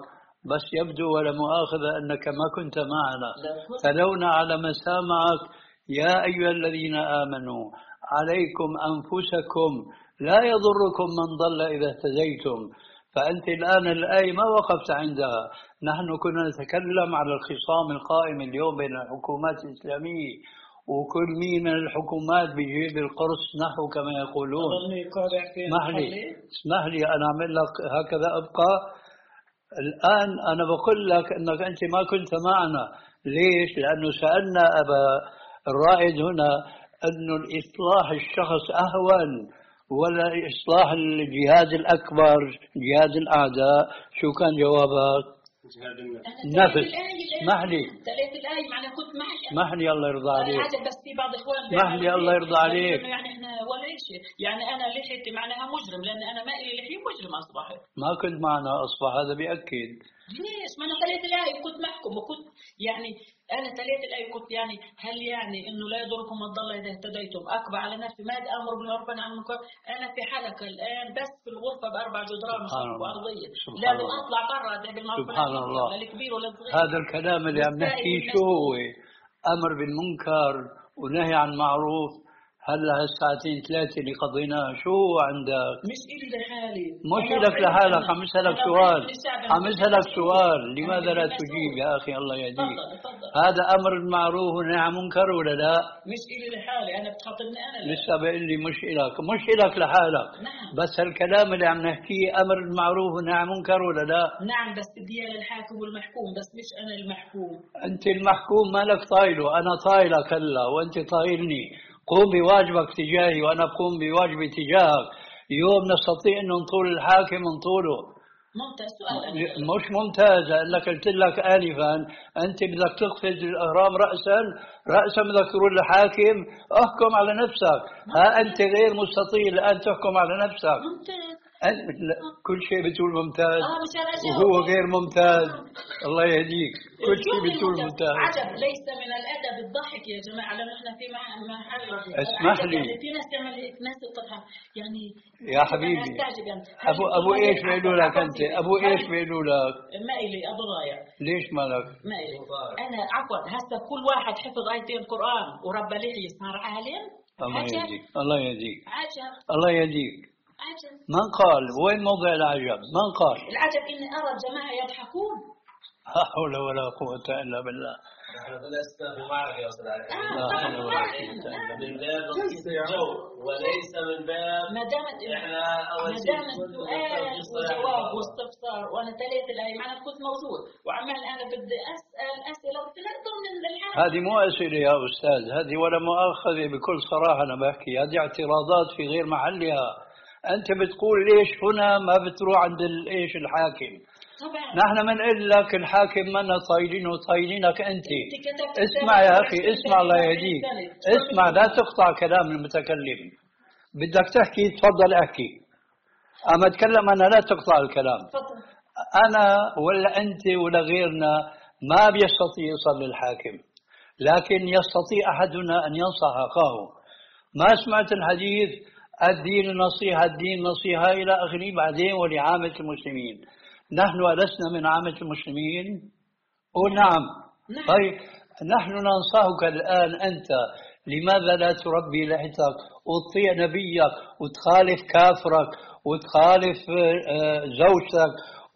بس يبدو ولا مؤاخذة أنك ما كنت معنا، فلونا على مسامعك. يا أيها الذين آمنوا عليكم أنفسكم لا يضركم من ضل إذا اهتديتم. فأنت الآن الآية ما وقفت عندها. نحن كنا نتكلم على الخصام القائم اليوم بين الحكومات الإسلامية، وكل مين من الحكومات بيجيب القرص نحو كما يقولون. اسمح لي اسمح لي أنا أعمل لك هكذا أبقى. الآن أنا بقول لك أنك أنت ما كنت معنا. ليش؟ لأنه سألنا أبا الرائد هنا أن الإصلاح الشخص أهون ولا إصلاح الجهاد الأكبر جهاد الأعداء. شو كان جوابك؟ جهاد النفس. اسمح لي تليت الآية معناها كنت معك. اسمح لي الله يرضى عليك. العجب بس في بعض إخوان اسمح لي الله يرضى عليك. يعني إحنا ولا شيء، يعني أنا لحيتي معناها مجرم، لأن أنا ما إلي لحية مجرم أصبحت. ما كنت معنا أصبح، هذا بيأكد. ليش؟ ما أنا تليت الآية وكنت معكم وكنت يعني أنا تليت الآية وكنت يعني هل يعني إنه لا يضركم من ضل إذا اهتديتم أكبر على نفسي ما أمر بالمعروف والنهي عن المنكر. أنا في حلقة الآن بس في الغرفة بأربع جدران وأرضية، لازم أطلع برا بالمعروف سبحان الله. لا الكبير ولا الصغير. هذا الكلام اللي عم نحكيه شو هو؟ أمر بالمنكر ونهي عن معروف. هلا هالساعتين ثلاثة اللي قضيناها شو عندك؟ مش إلي لحالي. مش لك لحالك. عم اسألك سؤال. عم اسألك سؤال لماذا لا تجيب يا أخي الله يهديك؟ هذا أمر بالمعروف ونهي عن منكر ولا لا؟ مش إلي لحالي، أنا بتخاطبني أنا. لسه بقول لي مش إلك، مش إلك لحالك. نعم. بس هالكلام اللي عم نحكيه أمر بالمعروف ونهي عن منكر ولا لا؟ نعم بس بدي للحاكم والمحكوم، بس مش أنا المحكوم. أنت المحكوم مالك طايله، أنا طايلك هلا وأنت طايلني. قوم بواجبك تجاهي وأنا بقوم بواجبي تجاهك. يوم نستطيع أن نطول الحاكم نطوله. ممتاز سؤال. مش ممتاز لأنك قلت لك آنفا أنت بدك تقفز الأهرام رأسا رأسا بدك تقول للحاكم احكم على نفسك. ها أنت غير مستطيع الآن تحكم على نفسك. ممتاز. كل شيء بتقول ممتاز آه وهو غير ممتاز. الله يهديك. كل شيء بتقول ممتاز. عجب ليس من الأدب الضحك يا جماعة، لأنه إحنا في محل. اسمح لي. يعني في ناس تعمل هيك ناس تضحك يعني. يا حبيبي يعني. أبو أبو إيش بيقولوا لك أنت؟ أبو إيش بيقولوا لك؟ ما إلي أبو ضايع. ليش مالك؟ ما إلي. أنا عفوا هسه كل واحد حفظ آيتين قرآن وربى لحية صار عالم. الله يهديك. الله يهديك. عجب. الله يهديك. عجب. من قال؟ وين موضع العجب؟ من قال؟ العجب إني أرى الجماعة يضحكون. لا حول ولا قوة إلا بالله. نحن لسنا في معركة يا أستاذ علي. لا حول ولا قوة إلا من بالله. باب الجو وليس من باب. ما دامت إحنا أول ما دام السؤال وجواب واستفسار وأنا تليت الآية معناته كنت موجود وعمال أنا بدي أسأل أسئلة قلت لا ضمن الحال. هذه مو أسئلة يا أستاذ، هذه ولا مؤاخذة بكل صراحة أنا بحكي، هذه اعتراضات في غير محلها. أنت بتقول ليش هنا ما بتروح عند إيش الحاكم؟ طبعا. نحن بنقول لك الحاكم منا طايلينه وطايلينك أنت. اسمع يا أخي اسمع الله يهديك. اسمع لا تقطع كلام المتكلم. بدك تحكي تفضل احكي. أما أتكلم أنا لا تقطع الكلام. أنا ولا أنت ولا غيرنا ما بيستطيع يصل للحاكم، لكن يستطيع أحدنا أن ينصح أخاه. ما سمعت الحديث الدين النصيحة الدين نصيحة إلى آخره بعدين ولعامة المسلمين. نحن ألسنا من عامة المسلمين؟ ونعم. طيب نحن ننصحك الآن أنت لماذا لا تربي لحيتك وتطيع نبيك وتخالف كافرك وتخالف زوجتك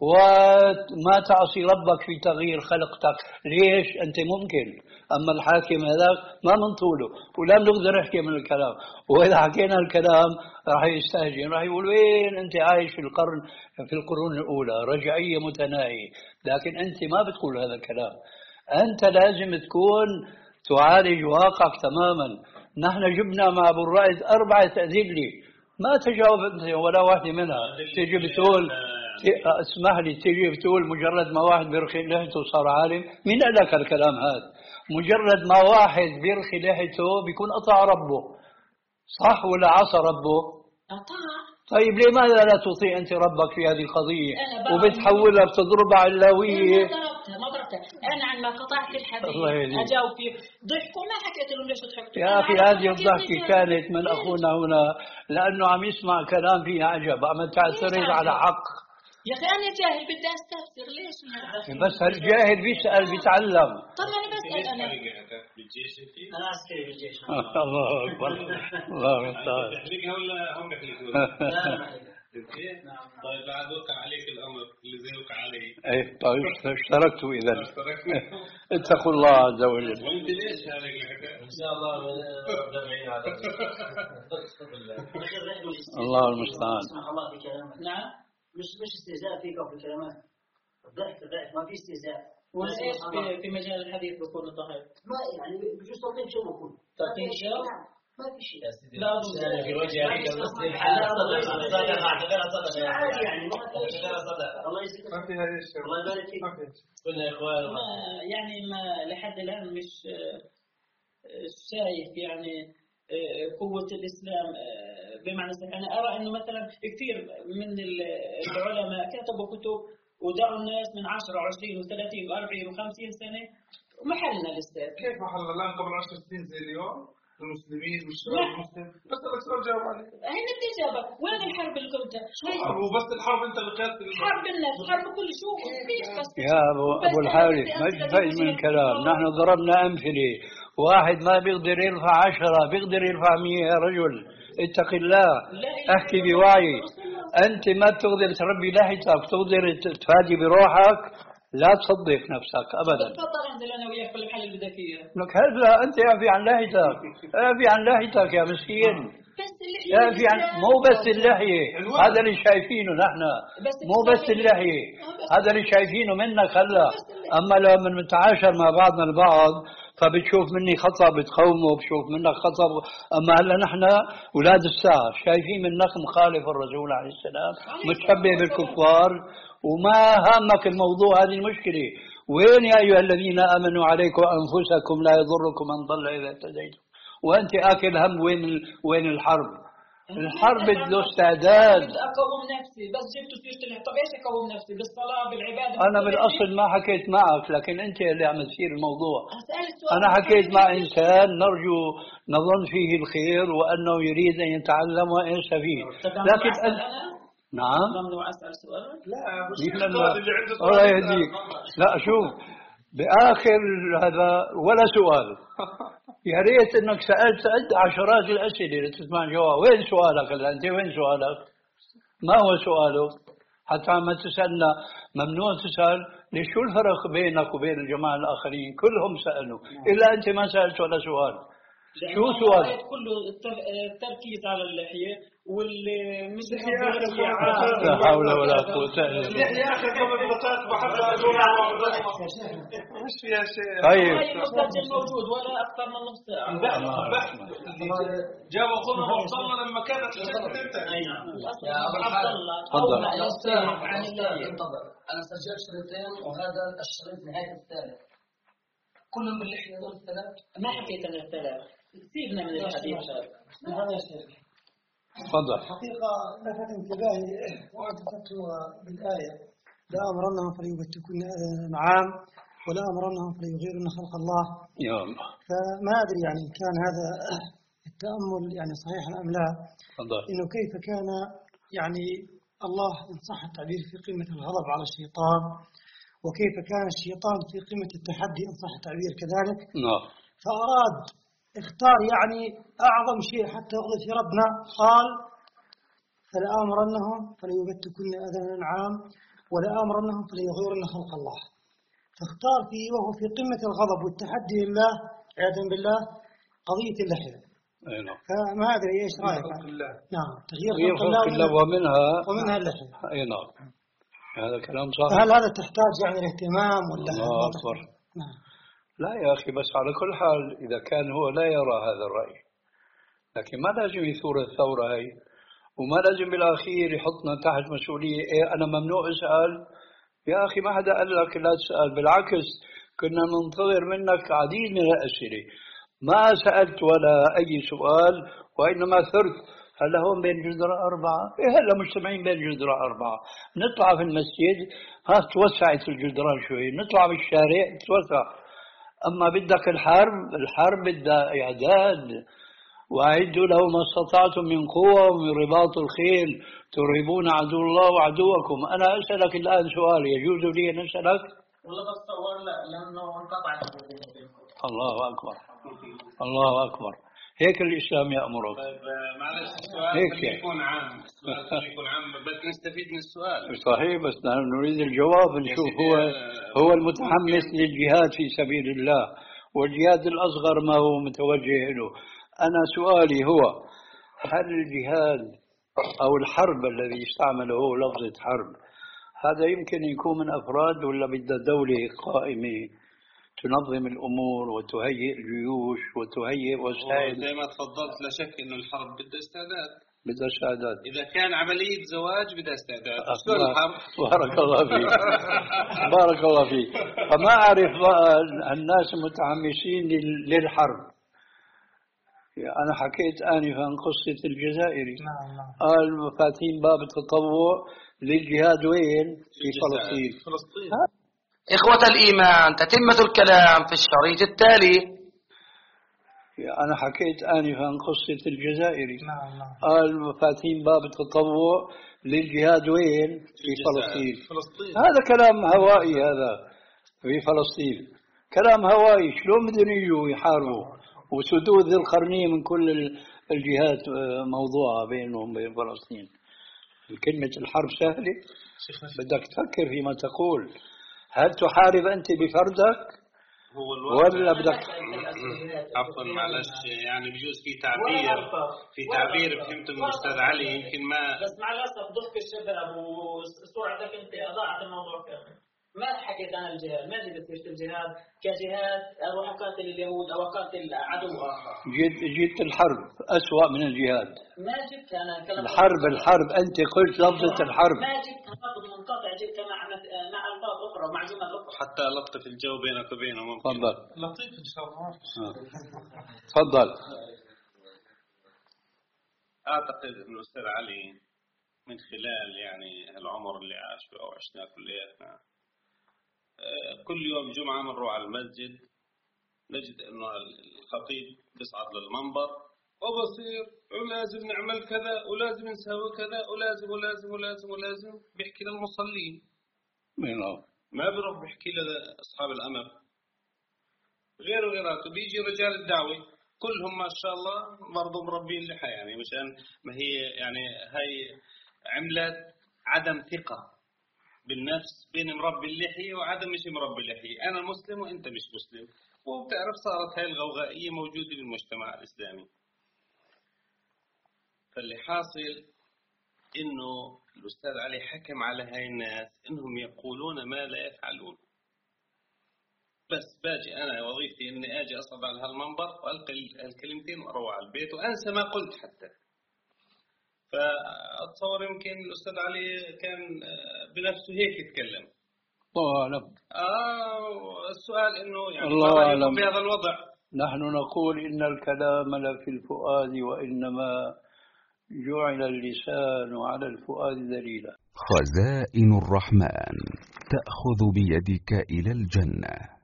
وما تعصي ربك في تغيير خلقتك؟ ليش؟ أنت ممكن. أما الحاكم هذاك ما من طوله ولا بنقدر نحكي من الكلام، وإذا حكينا الكلام راح يستهجن، راح يقول وين أنت عايش في القرن في القرون الأولى رجعية متناهية. لكن أنت ما بتقول هذا الكلام. أنت لازم تكون تعالج واقعك تماما. نحن جبنا مع أبو الرائد أربعة أدلة ما تجاوب ولا واحدة منها. تيجي بتقول اسمح لي تيجي بتقول مجرد ما واحد بيرخي لحيته صار عالم. مين قال لك الكلام هذا؟ مجرد ما واحد بيرخي لحيته بيكون قطع ربه، صح ولا عصى ربه؟ قطع. طيب لماذا لا تطيع أنت ربك في هذه القضية وبتحولها بتضربها علوية؟ ما ضربتها ما ضربتها أنا عندما قطعت الحديث أجاوب فيه ضحكوا ما حكيت لهم ليش ضحكتوا. يا أخي هذه الضحكة كانت من أخونا هنا لأنه عم يسمع كلام فيه عجب، عم تعترض على حق. يا أخي أنا جاهل بدي أستفسر ليش ما بس الجاهل بيسأل بيتعلم. طب أنا بسأل أنا بالجيش انت؟ انا عسكري بالجيش. الله أكبر. الله المستعان. تحرقها ولا هم يحرقوها؟ لا لا طيب بعد وقع عليك الامر اللي زي وقع علي. ايه طيب اشتركتوا اذا. اشتركنا. اتقوا الله عز وجل. وانت ليش هذه الحكايه؟ ان شاء الله متابعين على الله المستعان. الله في كلامك. نعم. مش مش استهزاء فيك أو في كلامك. الضحك الضحك ما في استهزاء. ولا إيش في في مجال الحديث بكون ضحك؟ ما يعني بجوز تلطيف شو بكون. تلطيف شو؟ ما في شيء. لا أظن. في وجه هذيك المسلم حال صدق صدق اعتبرها صدق عادي يعني ما في شيء. اعتبرها صدق. الله يجزيك. ما فيها ايش. الله يبارك فيك. كنا اخوان. ما يعني ما لحد الآن مش شايف يعني قوة الإسلام بمعنى صحيح. أنا أرى إنه مثلا كثير من العلماء كتبوا كتب ودعوا الناس من عشرة وعشرين وثلاثين وأربعين وخمسين سنة ومحلنا الأستاذ. كيف محل الان قبل عشر سنين زي اليوم المسلمين والشباب المسلم بس بس جاوب عليك. هي الإجابة وين الحرب اللي كنت؟ الحرب وبس الحرب انت اللي قيادة حرب الناس حرب كل شو فيش بس. يا أبو, أبو الحارث ما تفهم من الكلام. نحن ضربنا أمثلة. واحد ما بيقدر يرفع عشرة بيقدر يرفع مية. يا رجل اتق الله. احكي بوعي. أنت ما بتقدر تربي لحيتك تقدر تفادي بروحك. لا تصدق نفسك أبدا. تفضل انزل أنا وياك في المحل اللي بدك إياه. لك هذا أنت يعفي عن لحيتك. يعفي عن لحيتك يا مسكين. يعفي عن مو بس اللحية. هذا اللي شايفينه نحن. مو بس اللحية. هذا اللي شايفينه منك هلا. أما لما نتعاشر مع بعضنا البعض فبتشوف مني خطأ بتقومه بتشوف منك خطأ. أما هلا نحن أولاد الساعة شايفين منك مخالف الرسول عليه السلام متشبه بالكفار وما هامك الموضوع. هذه المشكلة. وين يا أيها الذين آمنوا عليكم أنفسكم لا يضركم من ضل إذا اهتديتم. وأنت آكل هم. وين وين الحرب؟ الحرب له استعداد. أقوم نفسي بس جبت سيرة. طب إيش أقوم نفسي بالصلاة بالعبادة؟ أنا بالأصل ما حكيت معك لكن أنت اللي عم تثير الموضوع. أنا حكيت مع إنسان نرجو نظن فيه الخير وأنه يريد أن يتعلم وأن يستفيد. لكن أنت نعم. ممنوع أسأل سؤال؟ لا مش الله الله يهديك. لا شوف بآخر هذا ولا سؤال. يا ريت انك سألت عشرات الأسئلة لتسمع جواب. وين سؤالك أنت؟ وين سؤالك؟ ما هو سؤالك؟ حتى ما تسألنا ممنوع تسأل. ليش شو الفرق بينك وبين الجماعة الآخرين؟ كلهم سألوا إلا أنت ما سألت ولا سؤال. شو سؤال؟ كله التركيز على اللحية واللي مش لا حول ولا قوة إلا بالله. يا أخي قبل دقائق بحث مش يا شيخ. طيب. هاي المسجل موجود ولا أكثر من نص ساعة. جابوا خلهم عبد الله لما كانت الشركة تنتهي. يا أبو عبد الله. تفضل. عن انتظر. أنا سجلت شريطين وهذا الشريط نهاية الثالث. كلهم باللحية دول الثلاث. ما حكيت أنا الثلاث. سيبنا من الحديث هذا يا شيخ. تفضل. حقيقة لفت انتباهي وأعتقدت بالآية لا أمرنهم فليبتكن الأنعام ولا أمرنهم فليغيرن خلق الله. يا الله. فما أدري يعني كان هذا التأمل يعني صحيح أم لا. تفضل. إنه كيف كان يعني الله إن صح التعبير في قمة الغضب على الشيطان وكيف كان الشيطان في قمة التحدي إن صح التعبير كذلك. نعم. فأراد اختار يعني أعظم شيء حتى يغضب في ربنا. قال فلآمرنهم فليبتكن أذان الأنعام ولآمرنهم فليغيرن خلق الله. فاختار فيه وهو في قمة الغضب والتحدي لله عياذا بالله قضية اللحية. نعم. فما أدري إيش رأيك؟ نعم تغيير خلق الله الله ومنها ومنها اللحية. أي نعم. هذا كلام صحيح. فهل هذا تحتاج يعني الاهتمام ولا؟ الله أكبر. نعم. لا يا أخي بس على كل حال إذا كان هو لا يرى هذا الرأي لكن ما لازم يثور الثورة هاي وما لازم بالأخير يحطنا تحت مسؤولية. إيه أنا ممنوع أسأل. يا أخي ما حدا قال لك لا تسأل. بالعكس كنا ننتظر منك عديد من الأسئلة. ما سألت ولا أي سؤال وإنما ثرت. هلا هون بين جدران أربعة. إيه هلا مجتمعين بين جدران أربعة. نطلع في المسجد ها توسعت الجدران شوي. نطلع بالشارع توسع. أما بدك الحرب الحرب بدها إعداد وأعدوا له ما استطعتم من قوة ومن رباط الخيل ترهبون عدو الله وعدوكم. أنا أسألك الآن سؤال، يجوز لي أن أسألك؟ والله بتصور لا، لأنه انقطعت. الله أكبر، الله أكبر. هيك الإسلام يأمرك. طيب معلش السؤال هيك يكون عام، السؤال يكون عام، بدنا نستفيد من السؤال. صحيح، بس نحن نريد الجواب، نشوف هو هو المتحمس للجهاد في سبيل الله، والجهاد الأصغر ما هو متوجه له. أنا سؤالي هو، هل الجهاد أو الحرب الذي استعمله لفظة حرب هذا يمكن يكون من أفراد، ولا بدها دولة قائمة تنظم الأمور وتهيئ الجيوش وتهيئ وسائل؟ زي ما تفضلت، لا شك إنه الحرب بدها استعداد. بدها استعداد. إذا كان عملية زواج بدها استعداد. شو الحرب؟ بارك الله فيك. بارك الله فيك. فما أعرف الناس متحمسين للحرب. أنا حكيت آنفا قصة الجزائري، قال فاتحين باب التطوع للجهاد وين؟ في فلسطين. فلسطين. إخوة الإيمان، تتمة الكلام في الشريط التالي. أنا حكيت آنفا قصة الجزائري، قال فاتحين باب التطوع للجهاد وين؟ في فلسطين. فلسطين. هذا كلام هوائي، هذا في فلسطين كلام هوائي. شلون بدهم يجوا يحاربوا؟ وسدود ذي القرنين من كل الجهات موضوعة بينهم وبين فلسطين. كلمة الحرب سهلة، بدك تفكر فيما تقول. هل تحارب أنت بفردك هو ولا بدك؟ عفوا معلش، يعني بجوز في تعبير في تعبير فهمته من الأستاذ علي يمكن ما، بس مع الأسف ضحك الشباب وسرعتك أنت أضاعت الموضوع كامل. ما حكيت عن الجهاد، ما جبت سيرة الجهاد كجهاد أروح أقاتل اليهود أو أقاتل عدو آخر. جيت جيت الحرب أسوأ من الجهاد. ما جبت أنا كلام الحرب الحرب أنت قلت لفظة الحرب. ما جبتها لفظ منقطع، جبتها مع مع ألفاظ أخرى مع جمل أخرى. حتى لطف الجو بينك وبينه ممكن. تفضل. لطيف إن شاء الله. تفضل. أعتقد إنه الأستاذ علي من خلال يعني العمر اللي عاشه أو عشناه كلياتنا، كل يوم جمعة بنروح على المسجد نجد إنه الخطيب بيصعد للمنبر وبصير ولازم نعمل كذا ولازم نسوي كذا ولازم ولازم ولازم ولازم بيحكي للمصلين. ما بيروح بيحكي لأصحاب الأمر غير وغيراته. بيجي رجال الدعوة كلهم ما شاء الله برضو مربين لحى، يعني مشان ما هي يعني هاي عملت عدم ثقة بالنفس بين مربي اللحية وعدم مش مربي اللحية. أنا مسلم وأنت مش مسلم، وبتعرف صارت هاي الغوغائية موجودة بالمجتمع الإسلامي. فاللي حاصل إنه الأستاذ علي حكم على هاي الناس إنهم يقولون ما لا يفعلون. بس باجي أنا وظيفتي إني أجي أصعد على هالمنبر وألقي الكلمتين وأروح على البيت وأنسى ما قلت حتى. فأتصور يمكن الأستاذ علي كان بنفسه هيك يتكلم. الله أعلم. آه السؤال إنه يعني الله أعلم بهذا الوضع. نحن نقول إن الكلام لفي الفؤاد وإنما جعل اللسان على الفؤاد دليلا. خزائن الرحمن تأخذ بيدك إلى الجنة.